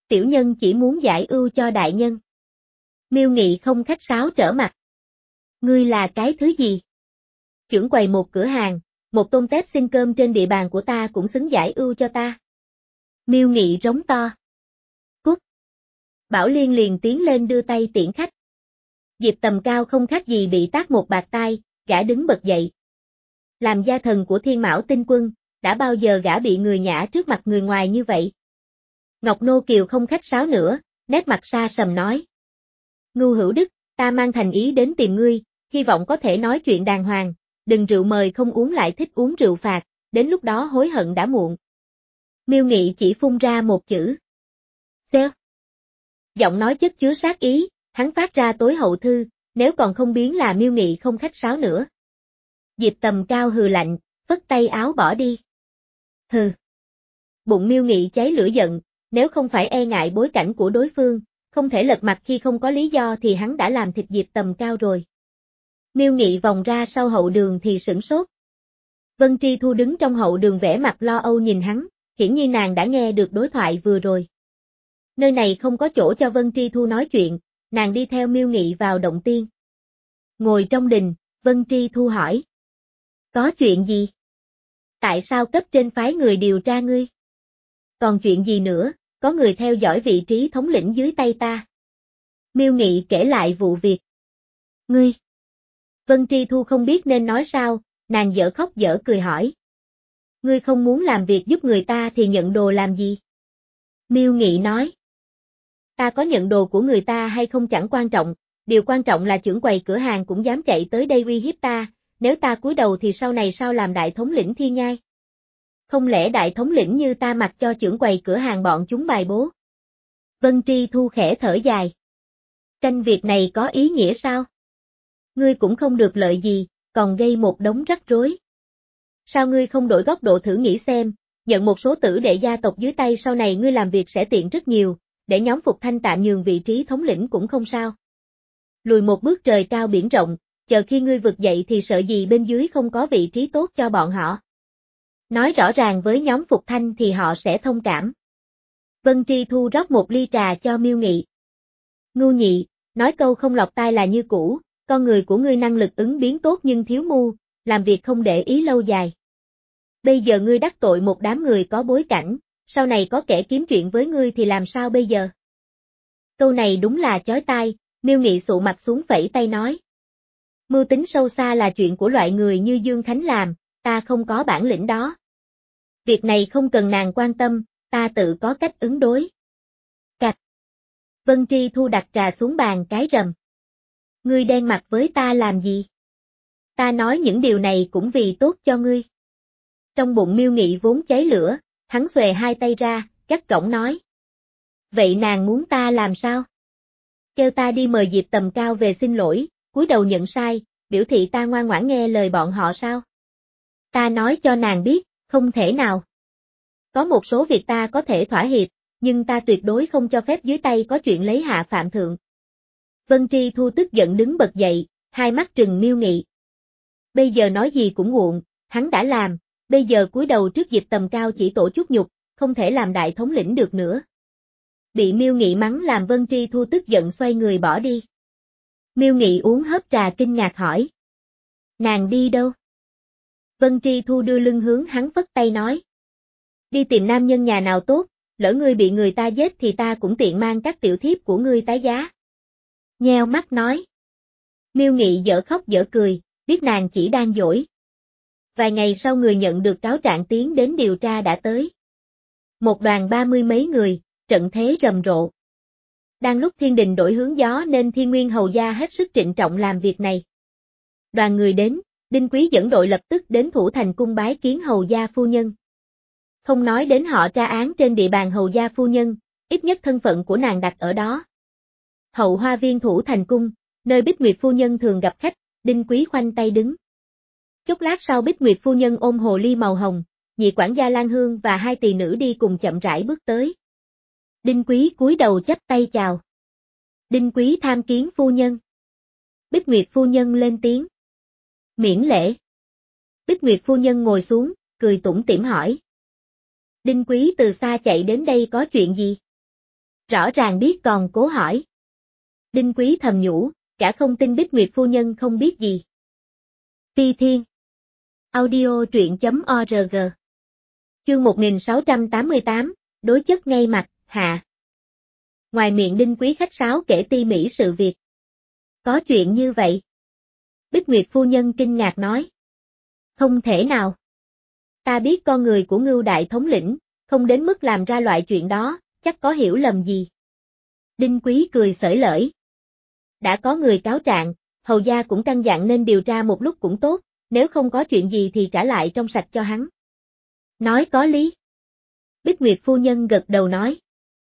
Tiểu nhân chỉ muốn giải ưu cho đại nhân. Miêu Nghị không khách sáo trở mặt. Ngươi là cái thứ gì? Trưởng quầy một cửa hàng, một tôn tép xin cơm trên địa bàn của ta cũng xứng giải ưu cho ta. Miêu Nghị rống to. Cút. Bảo Liên liền tiến lên đưa tay tiễn khách. Diệp Tầm Cao không khác gì bị tát một bạt tai, gã đứng bật dậy. Làm gia thần của Thiên Mão Tinh Quân, đã bao giờ gã bị người nhã trước mặt người ngoài như vậy? Ngọc Nô Kiều không khách sáo nữa, nét mặt xa sầm nói. Ngưu Hữu Đức, ta mang thành ý đến tìm ngươi, hy vọng có thể nói chuyện đàng hoàng, đừng rượu mời không uống lại thích uống rượu phạt, đến lúc đó hối hận đã muộn. Miêu Nghị chỉ phun ra một chữ. Xeo. Giọng nói chất chứa sát ý, hắn phát ra tối hậu thư, nếu còn không biến là Miêu Nghị không khách sáo nữa. Diệp Tầm Cao hừ lạnh, phất tay áo bỏ đi. Hừ. Bụng Miêu Nghị cháy lửa giận, nếu không phải e ngại bối cảnh của đối phương, không thể lật mặt khi không có lý do thì hắn đã làm thịt Diệp Tầm Cao rồi. Miêu Nghị vòng ra sau hậu đường thì sửng sốt. Vân Tri Thu đứng trong hậu đường vẻ mặt lo âu nhìn hắn, hiển nhiên nàng đã nghe được đối thoại vừa rồi. Nơi này không có chỗ cho Vân Tri Thu nói chuyện, nàng đi theo Miêu Nghị vào động tiên. Ngồi trong đình, Vân Tri Thu hỏi. Có chuyện gì? Tại sao cấp trên phái người điều tra ngươi? Còn chuyện gì nữa, có người theo dõi vị trí thống lĩnh dưới tay ta. Miêu Nghị kể lại vụ việc. Ngươi? Vân Tri Thu không biết nên nói sao, nàng dở khóc dở cười hỏi. Ngươi không muốn làm việc giúp người ta thì nhận đồ làm gì? Miêu Nghị nói. Ta có nhận đồ của người ta hay không chẳng quan trọng, điều quan trọng là trưởng quầy cửa hàng cũng dám chạy tới đây uy hiếp ta, nếu ta cúi đầu thì sau này sao làm đại thống lĩnh Thiên Nhai? Không lẽ đại thống lĩnh như ta mặc cho trưởng quầy cửa hàng bọn chúng bài bố? Vân Tri Thu khẽ thở dài. Tranh việc này có ý nghĩa sao? Ngươi cũng không được lợi gì, còn gây một đống rắc rối. Sao ngươi không đổi góc độ thử nghĩ xem, nhận một số tử đệ gia tộc dưới tay sau này ngươi làm việc sẽ tiện rất nhiều, để nhóm Phục Thanh tạm nhường vị trí thống lĩnh cũng không sao. Lùi một bước trời cao biển rộng, chờ khi ngươi vực dậy thì sợ gì bên dưới không có vị trí tốt cho bọn họ. Nói rõ ràng với nhóm Phục Thanh thì họ sẽ thông cảm. Vân Tri Thu rót một ly trà cho Miêu Nghị. Ngu nhị, nói câu không lọt tai là như cũ, con người của ngươi năng lực ứng biến tốt nhưng thiếu mưu, làm việc không để ý lâu dài. Bây giờ ngươi đắc tội một đám người có bối cảnh, sau này có kẻ kiếm chuyện với ngươi thì làm sao bây giờ? Câu này đúng là chói tai, Miêu Nghị sụ mặt xuống phẩy tay nói. Mưu tính sâu xa là chuyện của loại người như Dương Khánh làm, ta không có bản lĩnh đó. Việc này không cần nàng quan tâm, ta tự có cách ứng đối. Cạch. Vân Tri Thu đặt trà xuống bàn cái rầm. Ngươi đen mặt với ta làm gì? Ta nói những điều này cũng vì tốt cho ngươi. Trong bụng Miêu Nghị vốn cháy lửa, hắn xòe hai tay ra, gắt gỏng nói. Vậy nàng muốn ta làm sao? Kêu ta đi mời Diệp Tầm Cao về xin lỗi, cúi đầu nhận sai, biểu thị ta ngoan ngoãn nghe lời bọn họ sao? Ta nói cho nàng biết, không thể nào. Có một số việc ta có thể thỏa hiệp, nhưng ta tuyệt đối không cho phép dưới tay có chuyện lấy hạ phạm thượng. Vân Tri Thu tức giận đứng bật dậy, hai mắt trừng Miêu Nghị. Bây giờ nói gì cũng muộn, hắn đã làm, bây giờ cúi đầu trước Diệp Tầm Cao chỉ tổ chút nhục, không thể làm đại thống lĩnh được nữa. Bị Miêu Nghị mắng làm Vân Tri Thu tức giận xoay người bỏ đi. Miêu Nghị uống hớp trà kinh ngạc hỏi. Nàng đi đâu? Vân Tri Thu đưa lưng hướng hắn phất tay nói. Đi tìm nam nhân nhà nào tốt, lỡ ngươi bị người ta giết thì ta cũng tiện mang các tiểu thiếp của ngươi tái giá. Nheo mắt nói. Miêu Nghị dở khóc dở cười, biết nàng chỉ đang dỗi. Vài ngày sau người nhận được cáo trạng tiến đến điều tra đã tới. Một đoàn ba mươi mấy người, trận thế rầm rộ. Đang lúc thiên đình đổi hướng gió nên Thiên Nguyên Hầu Gia hết sức trịnh trọng làm việc này. Đoàn người đến, Đinh Quý dẫn đội lập tức đến Thủ Thành cung bái kiến Hầu Gia phu nhân. Không nói đến họ tra án trên địa bàn Hầu Gia phu nhân, ít nhất thân phận của nàng đặt ở đó. Hậu hoa viên Thủ Thành cung, nơi Bích Nguyệt phu nhân thường gặp khách, Đinh Quý khoanh tay đứng. Chốc lát sau Bích Nguyệt phu nhân ôm hồ ly màu hồng, nhị quản gia Lan Hương và hai tỳ nữ đi cùng chậm rãi bước tới. Đinh Quý cúi đầu chắp tay chào. Đinh Quý tham kiến phu nhân. Bích Nguyệt phu nhân lên tiếng. Miễn lễ. Bích Nguyệt phu nhân ngồi xuống, cười tủm tỉm hỏi. Đinh Quý từ xa chạy đến đây có chuyện gì? Rõ ràng biết còn cố hỏi. Đinh Quý thầm nhủ, cả không tin Bích Nguyệt phu nhân không biết gì. Phi Thiên. Audio truyện chấm org. Chương một nghìn sáu trăm tám mươi tám, đối chất ngay mặt, hạ. Ngoài miệng Đinh Quý khách sáo kể ti mỹ sự việc. Có chuyện như vậy. Bích Nguyệt phu nhân kinh ngạc nói. Không thể nào. Ta biết con người của Ngưu đại thống lĩnh, không đến mức làm ra loại chuyện đó, chắc có hiểu lầm gì. Đinh Quý cười xởi lởi. Đã có người cáo trạng, hầu gia cũng căn dặn nên điều tra một lúc cũng tốt, nếu không có chuyện gì thì trả lại trong sạch cho hắn. Nói có lý. Bích Nguyệt phu nhân gật đầu nói.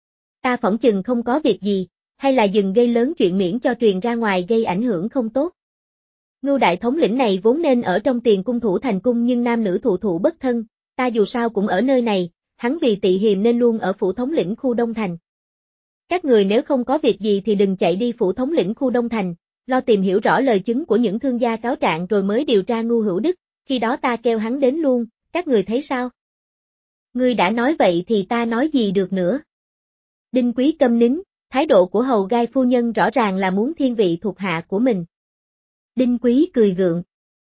Ta phỏng chừng không có việc gì, hay là dừng gây lớn chuyện miễn cho truyền ra ngoài gây ảnh hưởng không tốt. Ngưu đại thống lĩnh này vốn nên ở trong tiền cung thủ thành cung nhưng nam nữ thụ thụ bất thân, ta dù sao cũng ở nơi này, hắn vì tị hiềm nên luôn ở phủ thống lĩnh khu Đông Thành. Các người nếu không có việc gì thì đừng chạy đi phủ thống lĩnh khu Đông Thành, lo tìm hiểu rõ lời chứng của những thương gia cáo trạng rồi mới điều tra Ngưu Hữu Đức, khi đó ta kêu hắn đến luôn, các người thấy sao? Ngươi đã nói vậy thì ta nói gì được nữa? Đinh Quý câm nín, thái độ của hầu gai phu nhân rõ ràng là muốn thiên vị thuộc hạ của mình. Đinh Quý cười gượng.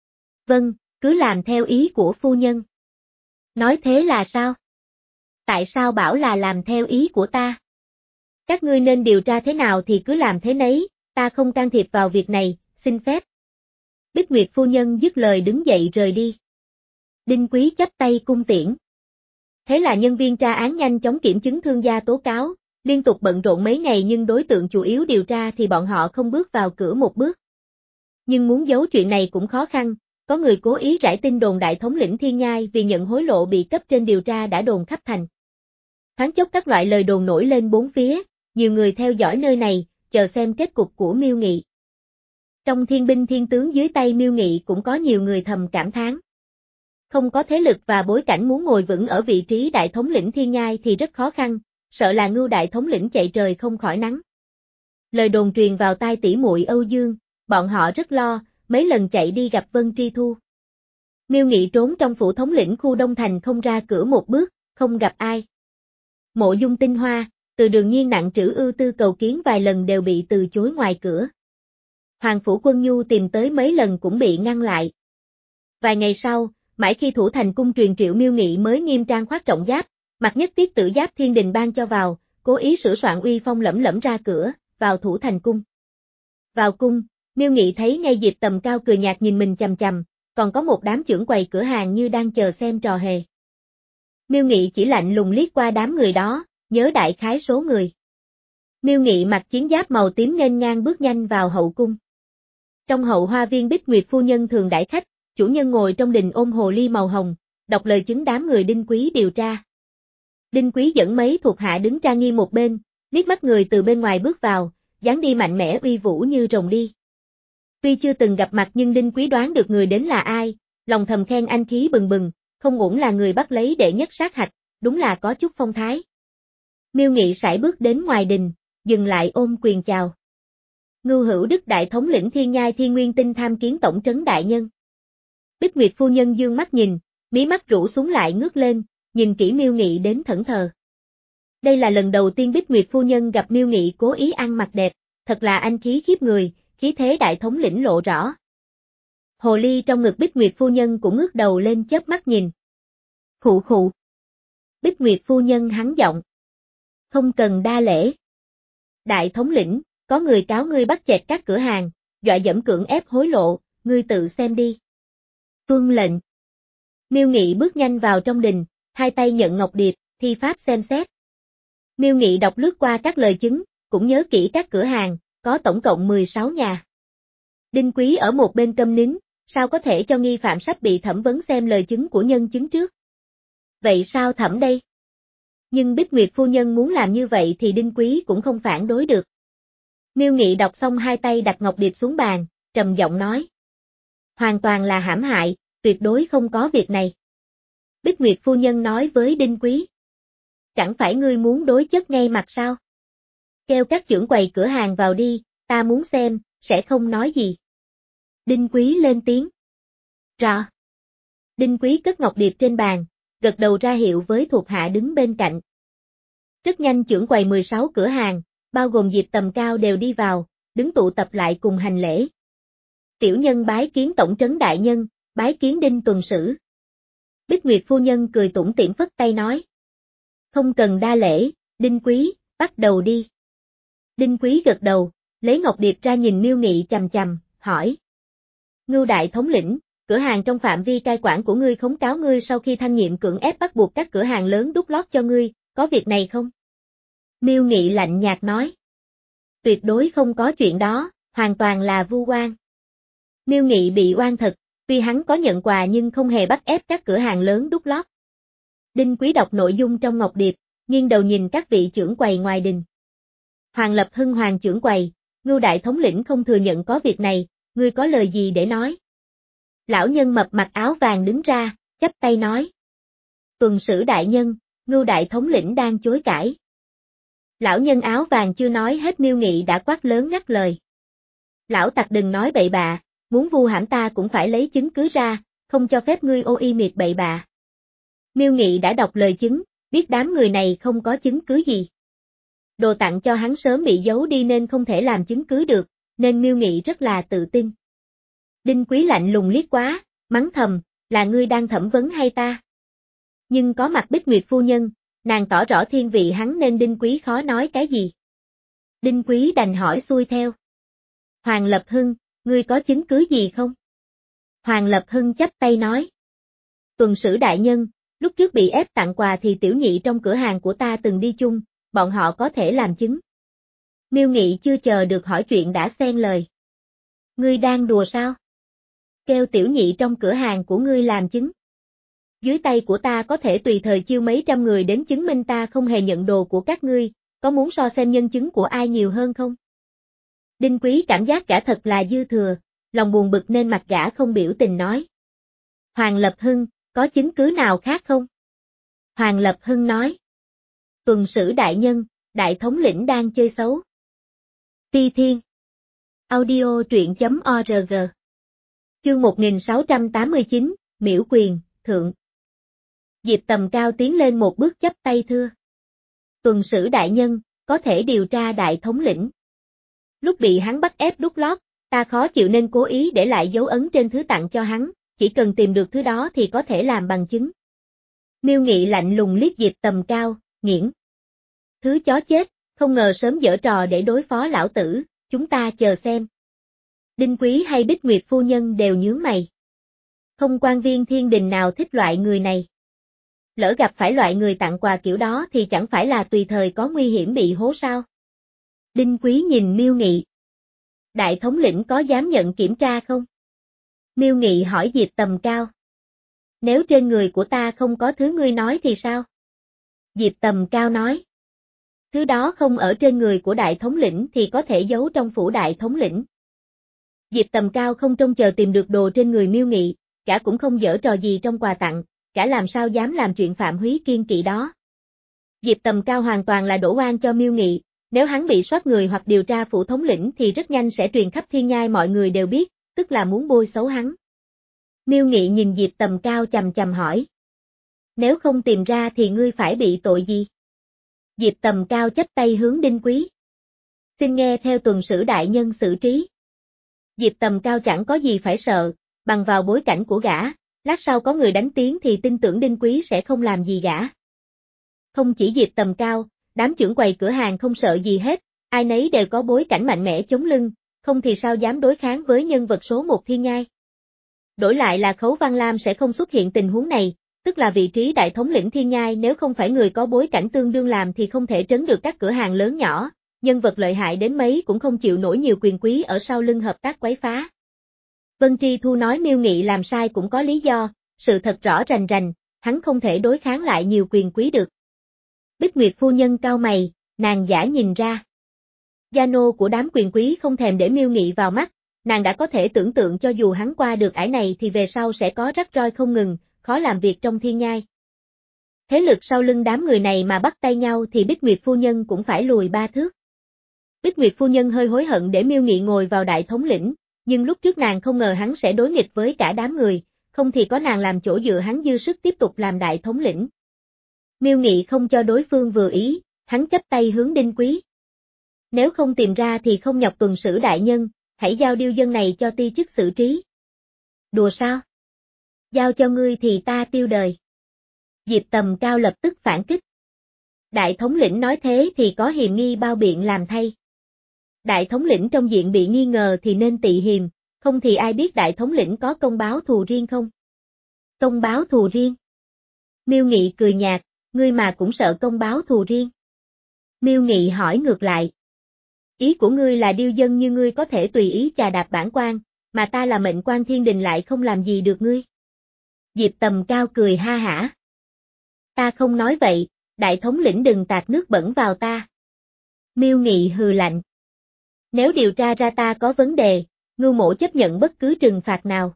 Vâng, cứ làm theo ý của phu nhân. Nói thế là sao? Tại sao bảo là làm theo ý của ta? Các ngươi nên điều tra thế nào thì cứ làm thế nấy, ta không can thiệp vào việc này, xin phép. Bích Nguyệt phu nhân dứt lời đứng dậy rời đi. Đinh Quý chắp tay cung tiễn. Thế là nhân viên tra án nhanh chóng kiểm chứng thương gia tố cáo, liên tục bận rộn mấy ngày nhưng đối tượng chủ yếu điều tra thì bọn họ không bước vào cửa một bước. Nhưng muốn giấu chuyện này cũng khó khăn, có người cố ý rải tin đồn đại thống lĩnh Thiên Nhai vì nhận hối lộ bị cấp trên điều tra đã đồn khắp thành. Thoáng chốc các loại lời đồn nổi lên bốn phía, nhiều người theo dõi nơi này, chờ xem kết cục của Miêu Nghị. Trong thiên binh thiên tướng dưới tay Miêu Nghị cũng có nhiều người thầm cảm thán. Không có thế lực và bối cảnh muốn ngồi vững ở vị trí đại thống lĩnh Thiên Nhai thì rất khó khăn, sợ là Ngưu đại thống lĩnh chạy trời không khỏi nắng. Lời đồn truyền vào tai tỷ muội Âu Dương, bọn họ rất lo, mấy lần chạy đi gặp Vân Tri Thu. Miêu Nghị trốn trong phủ thống lĩnh khu Đông Thành không ra cửa một bước, không gặp ai. Mộ Dung Tinh Hoa, Từ Đường Nhiên nặng trĩu ưu tư cầu kiến vài lần đều bị từ chối ngoài cửa. Hoàng Phủ Quân Nhu tìm tới mấy lần cũng bị ngăn lại. Vài ngày sau, mãi khi thủ thành cung truyền triệu Miêu Nghị mới nghiêm trang khoác trọng giáp, mặc nhất tiết tử giáp thiên đình ban cho vào, cố ý sửa soạn uy phong lẫm lẫm ra cửa, vào thủ thành cung. Vào cung, Miêu Nghị thấy ngay Diệp Tầm Cao cười nhạt nhìn mình chằm chằm, còn có một đám trưởng quầy cửa hàng như đang chờ xem trò hề. Miêu Nghị chỉ lạnh lùng liếc qua đám người đó, nhớ đại khái số người. Miêu Nghị mặc chiến giáp màu tím nghênh ngang bước nhanh vào hậu cung. Trong hậu hoa viên Bích Nguyệt phu nhân thường đãi khách, chủ nhân ngồi trong đình ôm hồ ly màu hồng, đọc lời chứng đám người Đinh Quý điều tra. Đinh Quý dẫn mấy thuộc hạ đứng trang nghiêm một bên, liếc mắt người từ bên ngoài bước vào, dáng đi mạnh mẽ uy vũ như rồng đi. Tuy chưa từng gặp mặt nhưng Đinh Quý đoán được người đến là ai, lòng thầm khen anh khí bừng bừng, không uổng là người bắt lấy đệ nhất sát hạch, đúng là có chút phong thái. Miêu Nghị sải bước đến ngoài đình, dừng lại ôm quyền chào. Ngưu Hữu Đức đại thống lĩnh Thiên Nhai Thiên Nguyên Tinh tham kiến tổng trấn đại nhân. Bích Nguyệt phu nhân dương mắt nhìn, mí mắt rũ xuống lại ngước lên, nhìn kỹ Miêu Nghị đến thẫn thờ. Đây là lần đầu tiên Bích Nguyệt phu nhân gặp Miêu Nghị cố ý ăn mặc đẹp, thật là anh khí khiếp người, khí thế đại thống lĩnh lộ rõ. Hồ ly trong ngực Bích Nguyệt phu nhân cũng ngước đầu lên chớp mắt nhìn. Khụ khụ. Bích Nguyệt phu nhân hắn giọng. Không cần đa lễ. Đại thống lĩnh, có người cáo ngươi bắt chẹt các cửa hàng, dọa dẫm cưỡng ép hối lộ, ngươi tự xem đi. Tuân lệnh. Miêu Nghị bước nhanh vào trong đình, hai tay nhận ngọc điệp, thi pháp xem xét. Miêu Nghị đọc lướt qua các lời chứng, cũng nhớ kỹ các cửa hàng, có tổng cộng mười sáu nhà. Đinh Quý ở một bên câm nín, sao có thể cho nghi phạm sắp bị thẩm vấn xem lời chứng của nhân chứng trước? Vậy sao thẩm đây? Nhưng Bích Nguyệt phu nhân muốn làm như vậy thì Đinh Quý cũng không phản đối được. Miêu Nghị đọc xong hai tay đặt ngọc điệp xuống bàn, trầm giọng nói. Hoàn toàn là hãm hại, tuyệt đối không có việc này. Bích Nguyệt phu nhân nói với Đinh Quý. Chẳng phải ngươi muốn đối chất ngay mặt sao? Kêu các trưởng quầy cửa hàng vào đi, ta muốn xem, sẽ không nói gì. Đinh Quý lên tiếng. Rõ. Đinh Quý cất ngọc điệp trên bàn, gật đầu ra hiệu với thuộc hạ đứng bên cạnh. Rất nhanh trưởng quầy mười sáu cửa hàng, bao gồm Diệp Tầm Cao đều đi vào, đứng tụ tập lại cùng hành lễ. Tiểu nhân bái kiến tổng trấn đại nhân, bái kiến Đinh tuần sử. Bích Nguyệt phu nhân cười tủm tỉm phất tay nói. Không cần đa lễ, Đinh quý, bắt đầu đi. Đinh quý gật đầu, lấy ngọc điệp ra nhìn Miêu Nghị chằm chằm, hỏi. Ngưu đại thống lĩnh, cửa hàng trong phạm vi cai quản của ngươi khống cáo ngươi sau khi thăng nhiệm cưỡng ép bắt buộc các cửa hàng lớn đút lót cho ngươi, có việc này không? Miêu Nghị lạnh nhạt nói. Tuyệt đối không có chuyện đó, hoàn toàn là vu oan. Miêu Nghị bị oan thật, tuy hắn có nhận quà nhưng không hề bắt ép các cửa hàng lớn đút lót. Đinh Quý đọc nội dung trong ngọc điệp, nghiêng đầu nhìn các vị trưởng quầy ngoài đình. Hoàng Lập Hưng Hoàng trưởng quầy, Ngưu đại thống lĩnh không thừa nhận có việc này, ngươi có lời gì để nói? Lão nhân mập mặc áo vàng đứng ra, chắp tay nói. Tuần sử đại nhân, Ngưu đại thống lĩnh đang chối cãi. Lão nhân áo vàng chưa nói hết Miêu Nghị đã quát lớn ngắt lời. Lão tặc đừng nói bậy bạ, muốn vu hãm ta cũng phải lấy chứng cứ ra, không cho phép ngươi ô y miệt bậy bạ. Miêu Nghị đã đọc lời chứng, biết đám người này không có chứng cứ gì. Đồ tặng cho hắn sớm bị giấu đi nên không thể làm chứng cứ được, nên Miêu Nghị rất là tự tin. Đinh Quý lạnh lùng liếc quá, mắng thầm, là ngươi đang thẩm vấn hay ta? Nhưng có mặt Bích Nguyệt phu nhân, nàng tỏ rõ thiên vị hắn nên Đinh Quý khó nói cái gì. Đinh Quý đành hỏi xuôi theo. Hoàng Lập Hưng, ngươi có chứng cứ gì không? Hoàng Lập Hưng chắp tay nói. Tuần sử đại nhân, lúc trước bị ép tặng quà thì tiểu nhị trong cửa hàng của ta từng đi chung, bọn họ có thể làm chứng. Miêu Nghị chưa chờ được hỏi chuyện đã xen lời. Ngươi đang đùa sao? Kêu tiểu nhị trong cửa hàng của ngươi làm chứng. Dưới tay của ta có thể tùy thời chiêu mấy trăm người đến chứng minh ta không hề nhận đồ của các ngươi, có muốn so xem nhân chứng của ai nhiều hơn không? Đinh Quý cảm giác gã thật là dư thừa, lòng buồn bực nên mặt gã không biểu tình nói. Hoàng Lập Hưng, có chứng cứ nào khác không? Hoàng Lập Hưng nói. Tuần sử đại nhân, đại thống lĩnh đang chơi xấu. Ti Thiên. Audio truyện chấm org. Chương một nghìn sáu trăm tám mươi chín, Miễu Quyền, Thượng. Diệp Tầm Cao tiến lên một bước chắp tay thưa. Tuần sử đại nhân, có thể điều tra đại thống lĩnh. Lúc bị hắn bắt ép đút lót, ta khó chịu nên cố ý để lại dấu ấn trên thứ tặng cho hắn, chỉ cần tìm được thứ đó thì có thể làm bằng chứng. Miêu Nghị lạnh lùng liếc Diệp Tầm Cao, nghiễn. Thứ chó chết, không ngờ sớm giở trò để đối phó lão tử, chúng ta chờ xem. Đinh Quý hay Bích Nguyệt phu nhân đều nhướng mày. Không quan viên thiên đình nào thích loại người này. Lỡ gặp phải loại người tặng quà kiểu đó thì chẳng phải là tùy thời có nguy hiểm bị hố sao? Đinh Quý nhìn Miêu Nghị. Đại thống lĩnh có dám nhận kiểm tra không? Miêu Nghị hỏi Diệp Tầm Cao. Nếu trên người của ta không có thứ ngươi nói thì sao? Diệp Tầm Cao nói. Thứ đó không ở trên người của đại thống lĩnh thì có thể giấu trong phủ đại thống lĩnh. Diệp Tầm Cao không trông chờ tìm được đồ trên người Miêu Nghị, cả cũng không giở trò gì trong quà tặng, cả làm sao dám làm chuyện phạm húy kiên kỵ đó. Diệp Tầm Cao hoàn toàn là đổ oan cho Miêu Nghị, nếu hắn bị soát người hoặc điều tra phủ thống lĩnh thì rất nhanh sẽ truyền khắp thiên nhai mọi người đều biết, tức là muốn bôi xấu hắn. Miêu Nghị nhìn Diệp Tầm Cao chằm chằm hỏi. Nếu không tìm ra thì ngươi phải bị tội gì? Diệp Tầm Cao chắp tay hướng Đinh Quý. Xin nghe theo tuần sử đại nhân xử trí. Diệp Tầm Cao chẳng có gì phải sợ, bằng vào bối cảnh của gã, lát sau có người đánh tiếng thì tin tưởng Đinh Quý sẽ không làm gì gã. Không chỉ Diệp Tầm Cao, đám trưởng quầy cửa hàng không sợ gì hết, ai nấy đều có bối cảnh mạnh mẽ chống lưng, không thì sao dám đối kháng với nhân vật số một thiên nhai. Đổi lại là Khấu Văn Lam sẽ không xuất hiện tình huống này, tức là vị trí đại thống lĩnh thiên nhai nếu không phải người có bối cảnh tương đương làm thì không thể trấn được các cửa hàng lớn nhỏ, nhân vật lợi hại đến mấy cũng không chịu nổi nhiều quyền quý ở sau lưng hợp tác quấy phá. Vân Tri Thu nói Miêu Nghị làm sai cũng có lý do, sự thật rõ rành rành, hắn không thể đối kháng lại nhiều quyền quý được. Bích Nguyệt phu nhân cau mày, nàng giả nhìn ra. Gia nô của đám quyền quý không thèm để Miêu Nghị vào mắt, nàng đã có thể tưởng tượng cho dù hắn qua được ải này thì về sau sẽ có rắc rối không ngừng, khó làm việc trong thiên nhai. Thế lực sau lưng đám người này mà bắt tay nhau thì Bích Nguyệt phu nhân cũng phải lùi ba thước. Bích Nguyệt phu nhân hơi hối hận để Miêu Nghị ngồi vào đại thống lĩnh, nhưng lúc trước nàng không ngờ hắn sẽ đối nghịch với cả đám người, không thì có nàng làm chỗ dựa hắn dư sức tiếp tục làm đại thống lĩnh. Miêu Nghị không cho đối phương vừa ý, hắn chắp tay hướng Đinh Quý. Nếu không tìm ra thì không nhọc tuần sử đại nhân, hãy giao điêu dân này cho ti chức xử trí. Đùa sao? Giao cho ngươi thì ta tiêu đời. Diệp Tầm Cao lập tức phản kích. Đại thống lĩnh nói thế thì có hiềm nghi bao biện làm thay. Đại thống lĩnh trong diện bị nghi ngờ thì nên tị hiềm, không thì ai biết đại thống lĩnh có công báo thù riêng không? Công báo thù riêng? Miêu Nghị cười nhạt, ngươi mà cũng sợ công báo thù riêng. Miêu Nghị hỏi ngược lại. Ý của ngươi là điêu dân như ngươi có thể tùy ý chà đạp bản quan, mà ta là mệnh quan thiên đình lại không làm gì được ngươi. Diệp Tầm Cao cười ha hả. Ta không nói vậy, đại thống lĩnh đừng tạt nước bẩn vào ta. Miêu Nghị hừ lạnh. Nếu điều tra ra ta có vấn đề, Ngưu Mỗ chấp nhận bất cứ trừng phạt nào.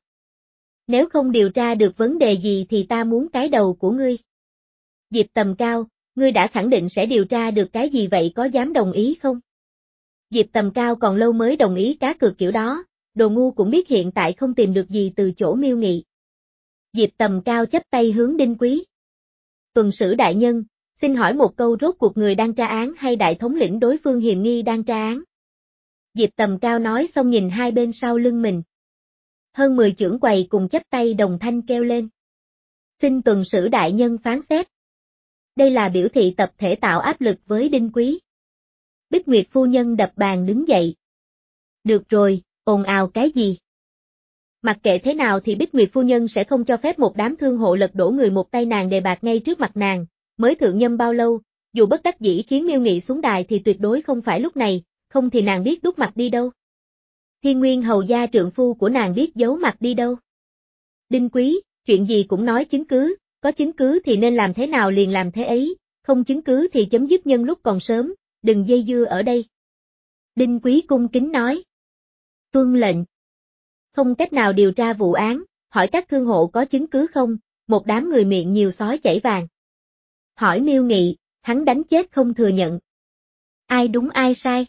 Nếu không điều tra được vấn đề gì thì ta muốn cái đầu của ngươi. Diệp Tầm Cao, ngươi đã khẳng định sẽ điều tra được cái gì vậy có dám đồng ý không? Diệp Tầm Cao còn lâu mới đồng ý cá cược kiểu đó, đồ ngu cũng biết hiện tại không tìm được gì từ chỗ Miêu Nghị. Diệp Tầm Cao chắp tay hướng Đinh Quý. Tuần sử đại nhân, xin hỏi một câu rốt cuộc người đang tra án hay đại thống lĩnh đối phương hiềm nghi đang tra án? Diệp Tầm Cao nói xong nhìn hai bên sau lưng mình. Hơn mười chưởng quầy cùng chắp tay đồng thanh kêu lên. Xin tuần sử đại nhân phán xét. Đây là biểu thị tập thể tạo áp lực với Đinh Quý. Bích Nguyệt phu nhân đập bàn đứng dậy. Được rồi, ồn ào cái gì? Mặc kệ thế nào thì Bích Nguyệt phu nhân sẽ không cho phép một đám thương hộ lật đổ người một tay nàng đề bạt ngay trước mặt nàng, mới thượng nhâm bao lâu, dù bất đắc dĩ khiến Miêu Nghị xuống đài thì tuyệt đối không phải lúc này, không thì nàng biết đút mặt đi đâu. Thiên Nguyên hầu gia trượng phu của nàng biết giấu mặt đi đâu. Đinh Quý, chuyện gì cũng nói chứng cứ, có chứng cứ thì nên làm thế nào liền làm thế ấy, không chứng cứ thì chấm dứt nhân lúc còn sớm, đừng dây dưa ở đây. Đinh Quý cung kính nói. Tuân lệnh. Không cách nào điều tra vụ án, hỏi các thương hộ có chứng cứ không, một đám người miệng nhiều sói chảy vàng. Hỏi Miêu Nghị, hắn đánh chết không thừa nhận. Ai đúng ai sai?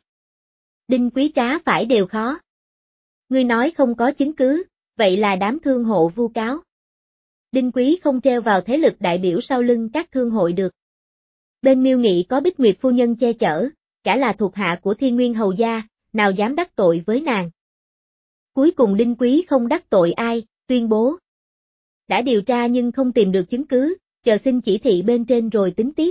Đinh Quý trá phải đều khó. Ngươi nói không có chứng cứ, vậy là đám thương hộ vu cáo. Đinh Quý không treo vào thế lực đại biểu sau lưng các thương hội được. Bên Miêu Nghị có Bích Nguyệt phu nhân che chở, cả là thuộc hạ của Thiên Nguyên hầu gia, nào dám đắc tội với nàng. Cuối cùng Đinh Quý không đắc tội ai, tuyên bố. Đã điều tra nhưng không tìm được chứng cứ, chờ xin chỉ thị bên trên rồi tính tiếp.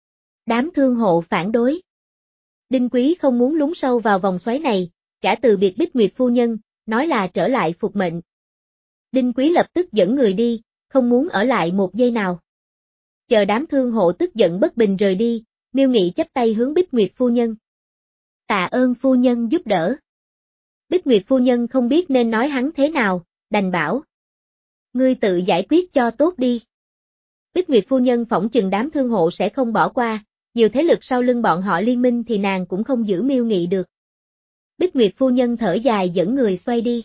Đám thương hộ phản đối. Đinh Quý không muốn lún sâu vào vòng xoáy này, cả từ biệt Bích Nguyệt phu nhân, nói là trở lại phục mệnh. Đinh Quý lập tức dẫn người đi, không muốn ở lại một giây nào. Chờ đám thương hộ tức giận bất bình rời đi, Miêu Nghị chắp tay hướng Bích Nguyệt phu nhân. Tạ ơn phu nhân giúp đỡ. Bích Nguyệt phu nhân không biết nên nói hắn thế nào, đành bảo. Ngươi tự giải quyết cho tốt đi. Bích Nguyệt phu nhân phỏng chừng đám thương hộ sẽ không bỏ qua, nhiều thế lực sau lưng bọn họ liên minh thì nàng cũng không giữ Miêu Nghị được. Bích Nguyệt phu nhân thở dài dẫn người xoay đi.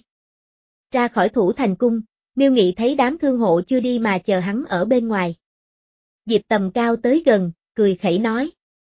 Ra khỏi Thủ Thành cung, Miêu Nghị thấy đám thương hộ chưa đi mà chờ hắn ở bên ngoài. Diệp Tầm Cao tới gần, cười khẩy nói.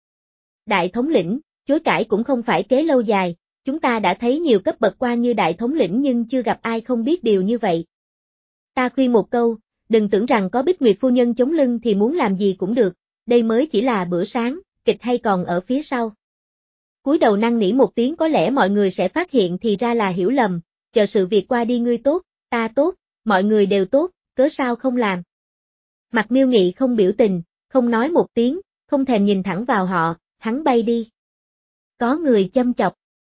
Đại thống lĩnh, chối cãi cũng không phải kế lâu dài, chúng ta đã thấy nhiều cấp bậc quan như đại thống lĩnh nhưng chưa gặp ai không biết điều như vậy. Ta khuyên một câu, đừng tưởng rằng có Bích Nguyệt phu nhân chống lưng thì muốn làm gì cũng được, đây mới chỉ là bữa sáng, kịch hay còn ở phía sau. Cúi đầu năn nỉ một tiếng có lẽ mọi người sẽ phát hiện thì ra là hiểu lầm, chờ sự việc qua đi ngươi tốt, ta tốt, mọi người đều tốt, cớ sao không làm. Mặt Miêu Nghị không biểu tình, không nói một tiếng, không thèm nhìn thẳng vào họ, hắn bay đi. Có người châm chọc.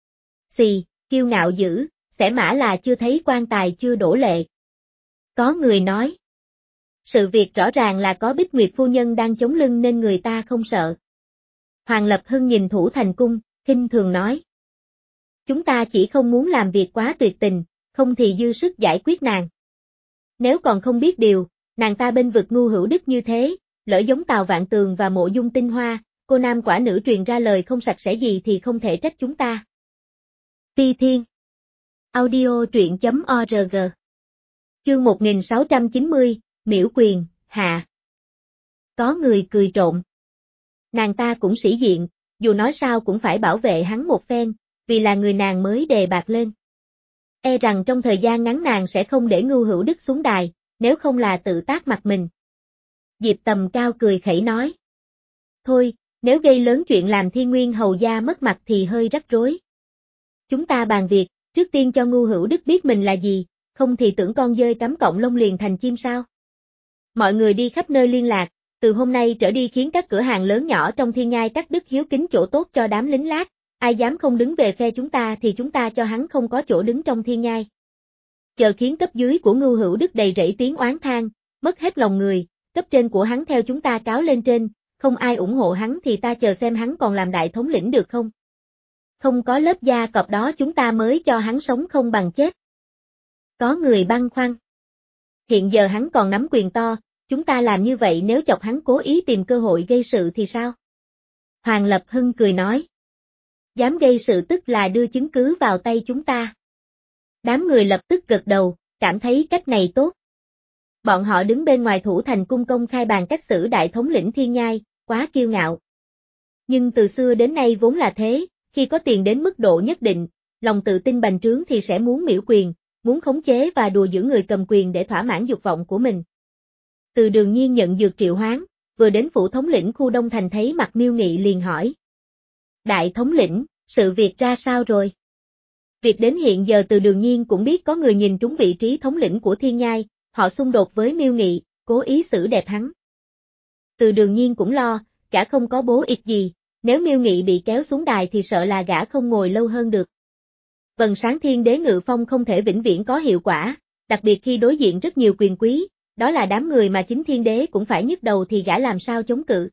Xì, kiêu ngạo dữ, xẻ mã là chưa thấy quan tài chưa đổ lệ. Có người nói. Sự việc rõ ràng là có Bích Nguyệt phu nhân đang chống lưng nên người ta không sợ. Hoàng Lập Hưng nhìn Thủ Thành cung, khinh thường nói. Chúng ta chỉ không muốn làm việc quá tuyệt tình, không thì dư sức giải quyết nàng. Nếu còn không biết điều, nàng ta bên vực ngu hữu đức như thế, lỡ giống Tào Vạn Tường và Mộ Dung Tinh Hoa, cô nam quả nữ truyền ra lời không sạch sẽ gì thì không thể trách chúng ta. Ti Thiên Audio truyện chấm org Chương một nghìn sáu trăm chín mươi, Miễu Quyền, Hạ. Có người cười trộm. Nàng ta cũng sĩ diện, dù nói sao cũng phải bảo vệ hắn một phen, vì là người nàng mới đề bạt lên. E rằng trong thời gian ngắn nàng sẽ không để Ngưu Hữu Đức xuống đài, nếu không là tự tác mặt mình. Diệp Tầm Cao cười khẩy nói. Thôi, Nếu gây lớn chuyện làm Thiên Nguyên hầu gia mất mặt thì hơi rắc rối. Chúng ta bàn việc, trước tiên cho Ngưu Hữu Đức biết mình là gì, không thì tưởng con dơi cắm cọng lông liền thành chim sao. Mọi người đi khắp nơi liên lạc, từ hôm nay trở đi khiến các cửa hàng lớn nhỏ trong Thiên Nhai cắt đứt hiếu kính chỗ tốt cho đám lính lát, ai dám không đứng về phe chúng ta thì chúng ta cho hắn không có chỗ đứng trong Thiên Nhai. Chờ khiến cấp dưới của Ngưu Hữu Đức đầy rẫy tiếng oán than, mất hết lòng người, cấp trên của hắn theo chúng ta cáo lên trên, không ai ủng hộ hắn thì ta chờ xem hắn còn làm đại thống lĩnh được không. Không có lớp da cọp đó chúng ta mới cho hắn sống không bằng chết. Có người băn khoăn. Hiện giờ hắn còn nắm quyền to, chúng ta làm như vậy nếu chọc hắn cố ý tìm cơ hội gây sự thì sao? Hoàng Lập Hưng cười nói. Dám gây sự tức là đưa chứng cứ vào tay chúng ta. Đám người lập tức gật đầu, cảm thấy cách này tốt. Bọn họ đứng bên ngoài thủ thành cung công khai bàn cách xử đại thống lĩnh Thiên Nhai, quá kiêu ngạo. Nhưng từ xưa đến nay vốn là thế, khi có tiền đến mức độ nhất định, lòng tự tin bành trướng thì sẽ muốn miễu quyền, muốn khống chế và đùa giữ người cầm quyền để thỏa mãn dục vọng của mình. Từ Đường Nhiên nhận dược triệu hoán, vừa đến phủ thống lĩnh khu Đông Thành thấy mặt Miêu Nghị liền hỏi. Đại thống lĩnh, sự việc ra sao rồi? Việc đến hiện giờ Từ Đường Nhiên cũng biết có người nhìn trúng vị trí thống lĩnh của Thiên Nhai, họ xung đột với Miêu Nghị, cố ý xử đẹp hắn. Từ Đường Nhiên cũng lo, gã không có bố ịch gì, nếu Miêu Nghị bị kéo xuống đài thì sợ là gã không ngồi lâu hơn được. Vầng sáng thiên đế ngự phong không thể vĩnh viễn có hiệu quả, đặc biệt khi đối diện rất nhiều quyền quý, đó là đám người mà chính thiên đế cũng phải nhức đầu thì gã làm sao chống cự.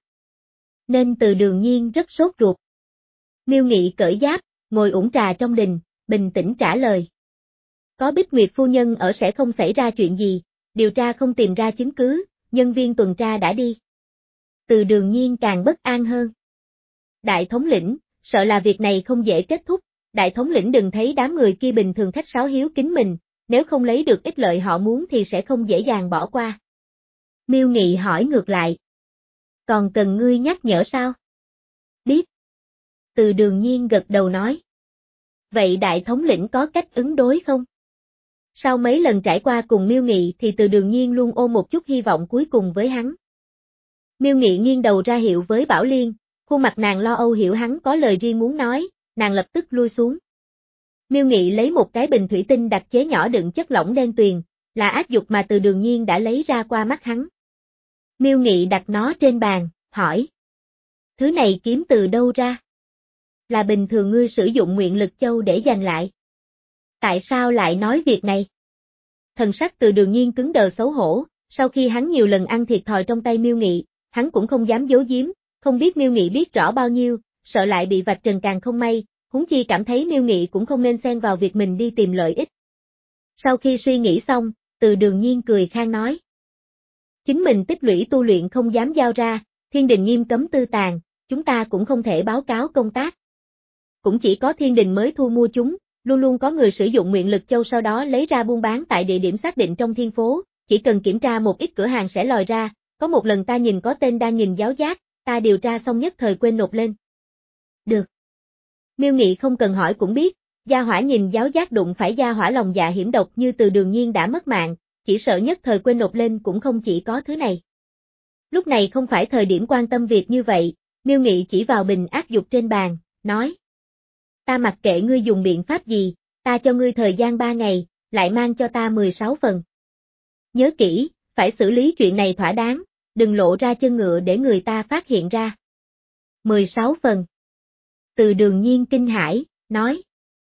Nên Từ Đường Nhiên rất sốt ruột. Miêu Nghị cởi giáp, ngồi uống trà trong đình, bình tĩnh trả lời. Có Bích Nguyệt phu nhân ở sẽ không xảy ra chuyện gì, điều tra không tìm ra chứng cứ, nhân viên tuần tra đã đi. Từ Đường Nhiên càng bất an hơn. Đại thống lĩnh, sợ là việc này không dễ kết thúc, đại thống lĩnh đừng thấy đám người kia bình thường khách sáo hiếu kính mình, nếu không lấy được ích lợi họ muốn thì sẽ không dễ dàng bỏ qua. Miêu Nghị hỏi ngược lại. Còn cần ngươi nhắc nhở sao? Biết. Từ Đường Nhiên gật đầu nói. Vậy đại thống lĩnh có cách ứng đối không? Sau mấy lần trải qua cùng Miêu Nghị thì Từ Đường Nhiên luôn ôm một chút hy vọng cuối cùng với hắn. Miêu Nghị nghiêng đầu ra hiệu với Bảo Liên, khuôn mặt nàng lo âu hiểu hắn có lời riêng muốn nói, nàng lập tức lui xuống. Miêu Nghị lấy một cái bình thủy tinh đặc chế nhỏ đựng chất lỏng đen tuyền, là ác dục mà Từ Đường Nhiên đã lấy ra qua mắt hắn. Miêu Nghị đặt nó trên bàn, hỏi. Thứ này kiếm từ đâu ra? Là bình thường ngươi sử dụng nguyện lực châu để giành lại. Tại sao lại nói việc này? Thần sắc Từ Đường Nhiên cứng đờ xấu hổ, sau khi hắn nhiều lần ăn thiệt thòi trong tay Miêu Nghị, hắn cũng không dám giấu giếm, không biết Miêu Nghị biết rõ bao nhiêu, sợ lại bị vạch trần càng không may, huống chi cảm thấy Miêu Nghị cũng không nên xen vào việc mình đi tìm lợi ích. Sau khi suy nghĩ xong, Từ Đường Nhiên cười khang nói. Chính mình tích lũy tu luyện không dám giao ra, thiên đình nghiêm cấm tư tàng, chúng ta cũng không thể báo cáo công tác. Cũng chỉ có thiên đình mới thu mua chúng, luôn luôn có người sử dụng nguyện lực châu sau đó lấy ra buôn bán tại địa điểm xác định trong thiên phố, chỉ cần kiểm tra một ít cửa hàng sẽ lòi ra, có một lần ta nhìn có tên đang nhìn giáo giác, ta điều tra xong nhất thời quên nộp lên. Được. Miêu Nghị không cần hỏi cũng biết, gia hỏa nhìn giáo giác đụng phải gia hỏa lòng dạ hiểm độc như Từ Đường Nhiên đã mất mạng, chỉ sợ nhất thời quên nộp lên cũng không chỉ có thứ này. Lúc này không phải thời điểm quan tâm việc như vậy, Miêu Nghị chỉ vào bình ác dục trên bàn, nói. Ta mặc kệ ngươi dùng biện pháp gì, ta cho ngươi thời gian ba ngày, lại mang cho ta mười sáu phần. Nhớ kỹ, phải xử lý chuyện này thỏa đáng, đừng lộ ra chân ngựa để người ta phát hiện ra. mười sáu phần. Từ Đường Nhiên kinh hãi, nói.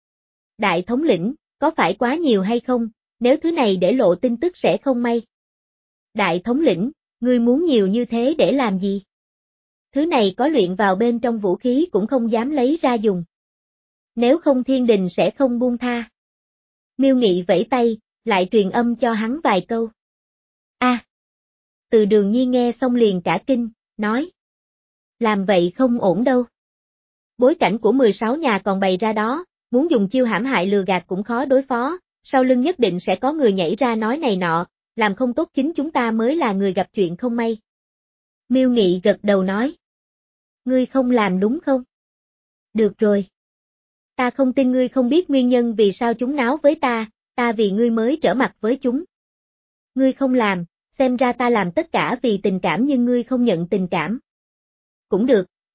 Đại thống lĩnh, có phải quá nhiều hay không, nếu thứ này để lộ tin tức sẽ không may. Đại thống lĩnh, ngươi muốn nhiều như thế để làm gì? Thứ này có luyện vào bên trong vũ khí cũng không dám lấy ra dùng. Nếu không thiên đình sẽ không buông tha. Miêu Nghị vẫy tay, lại truyền âm cho hắn vài câu. A. À, Từ Đường Nhiên nghe xong liền cả kinh, nói. Làm vậy không ổn đâu. Bối cảnh của mười sáu nhà còn bày ra đó, muốn dùng chiêu hãm hại lừa gạt cũng khó đối phó, sau lưng nhất định sẽ có người nhảy ra nói này nọ, làm không tốt chính chúng ta mới là người gặp chuyện không may. Miêu Nghị gật đầu nói. Ngươi không làm đúng không? Được rồi. Ta không tin ngươi không biết nguyên nhân vì sao chúng náo với ta, ta vì ngươi mới trở mặt với chúng. Ngươi không làm, xem ra ta làm tất cả vì tình cảm nhưng ngươi không nhận tình cảm. Cũng được,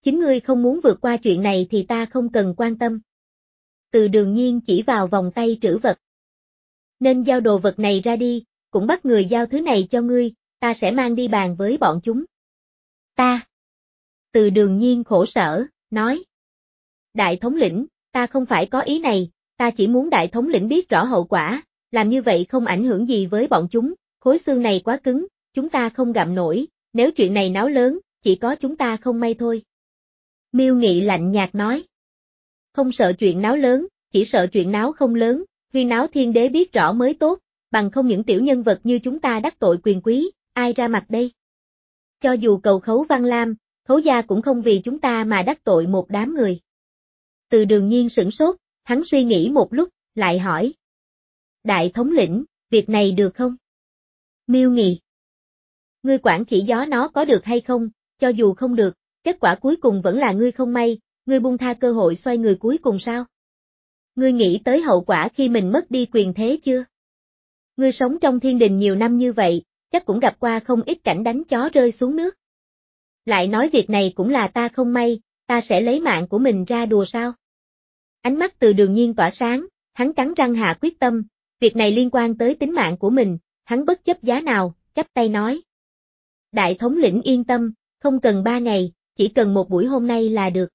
Chính ngươi không muốn vượt qua chuyện này thì ta không cần quan tâm. Từ Đường Nhiên chỉ vào vòng tay trữ vật. Nên giao đồ vật này ra đi, cũng bắt người giao thứ này cho ngươi, ta sẽ mang đi bàn với bọn chúng. Ta. Từ Đường Nhiên khổ sở, nói. Đại thống lĩnh, ta không phải có ý này, ta chỉ muốn đại thống lĩnh biết rõ hậu quả, làm như vậy không ảnh hưởng gì với bọn chúng, khối xương này quá cứng, chúng ta không gặm nổi, nếu chuyện này náo lớn, chỉ có chúng ta không may thôi. Miêu Nghị lạnh nhạt nói. Không sợ chuyện náo lớn, chỉ sợ chuyện náo không lớn, huyên náo thiên đế biết rõ mới tốt, bằng không những tiểu nhân vật như chúng ta đắc tội quyền quý, ai ra mặt đây? Cho dù cầu Khấu Văn Lam, Khấu gia cũng không vì chúng ta mà đắc tội một đám người. Từ Đường Nhiên sửng sốt, hắn suy nghĩ một lúc, lại hỏi. Đại thống lĩnh, việc này được không? Miêu Nghị. Ngươi quản khỉ gió nó có được hay không, cho dù không được, kết quả cuối cùng vẫn là ngươi không may, ngươi buông tha cơ hội xoay người cuối cùng sao? Ngươi nghĩ tới hậu quả khi mình mất đi quyền thế chưa? Ngươi sống trong thiên đình nhiều năm như vậy, chắc cũng gặp qua không ít cảnh đánh chó rơi xuống nước. Lại nói việc này cũng là ta không may, ta sẽ lấy mạng của mình ra đùa sao? Ánh mắt Từ Đường Nhiên tỏa sáng, hắn cắn răng hạ quyết tâm, việc này liên quan tới tính mạng của mình, hắn bất chấp giá nào, chắp tay nói. Đại thống lĩnh yên tâm, không cần ba ngày, chỉ cần một buổi hôm nay là được.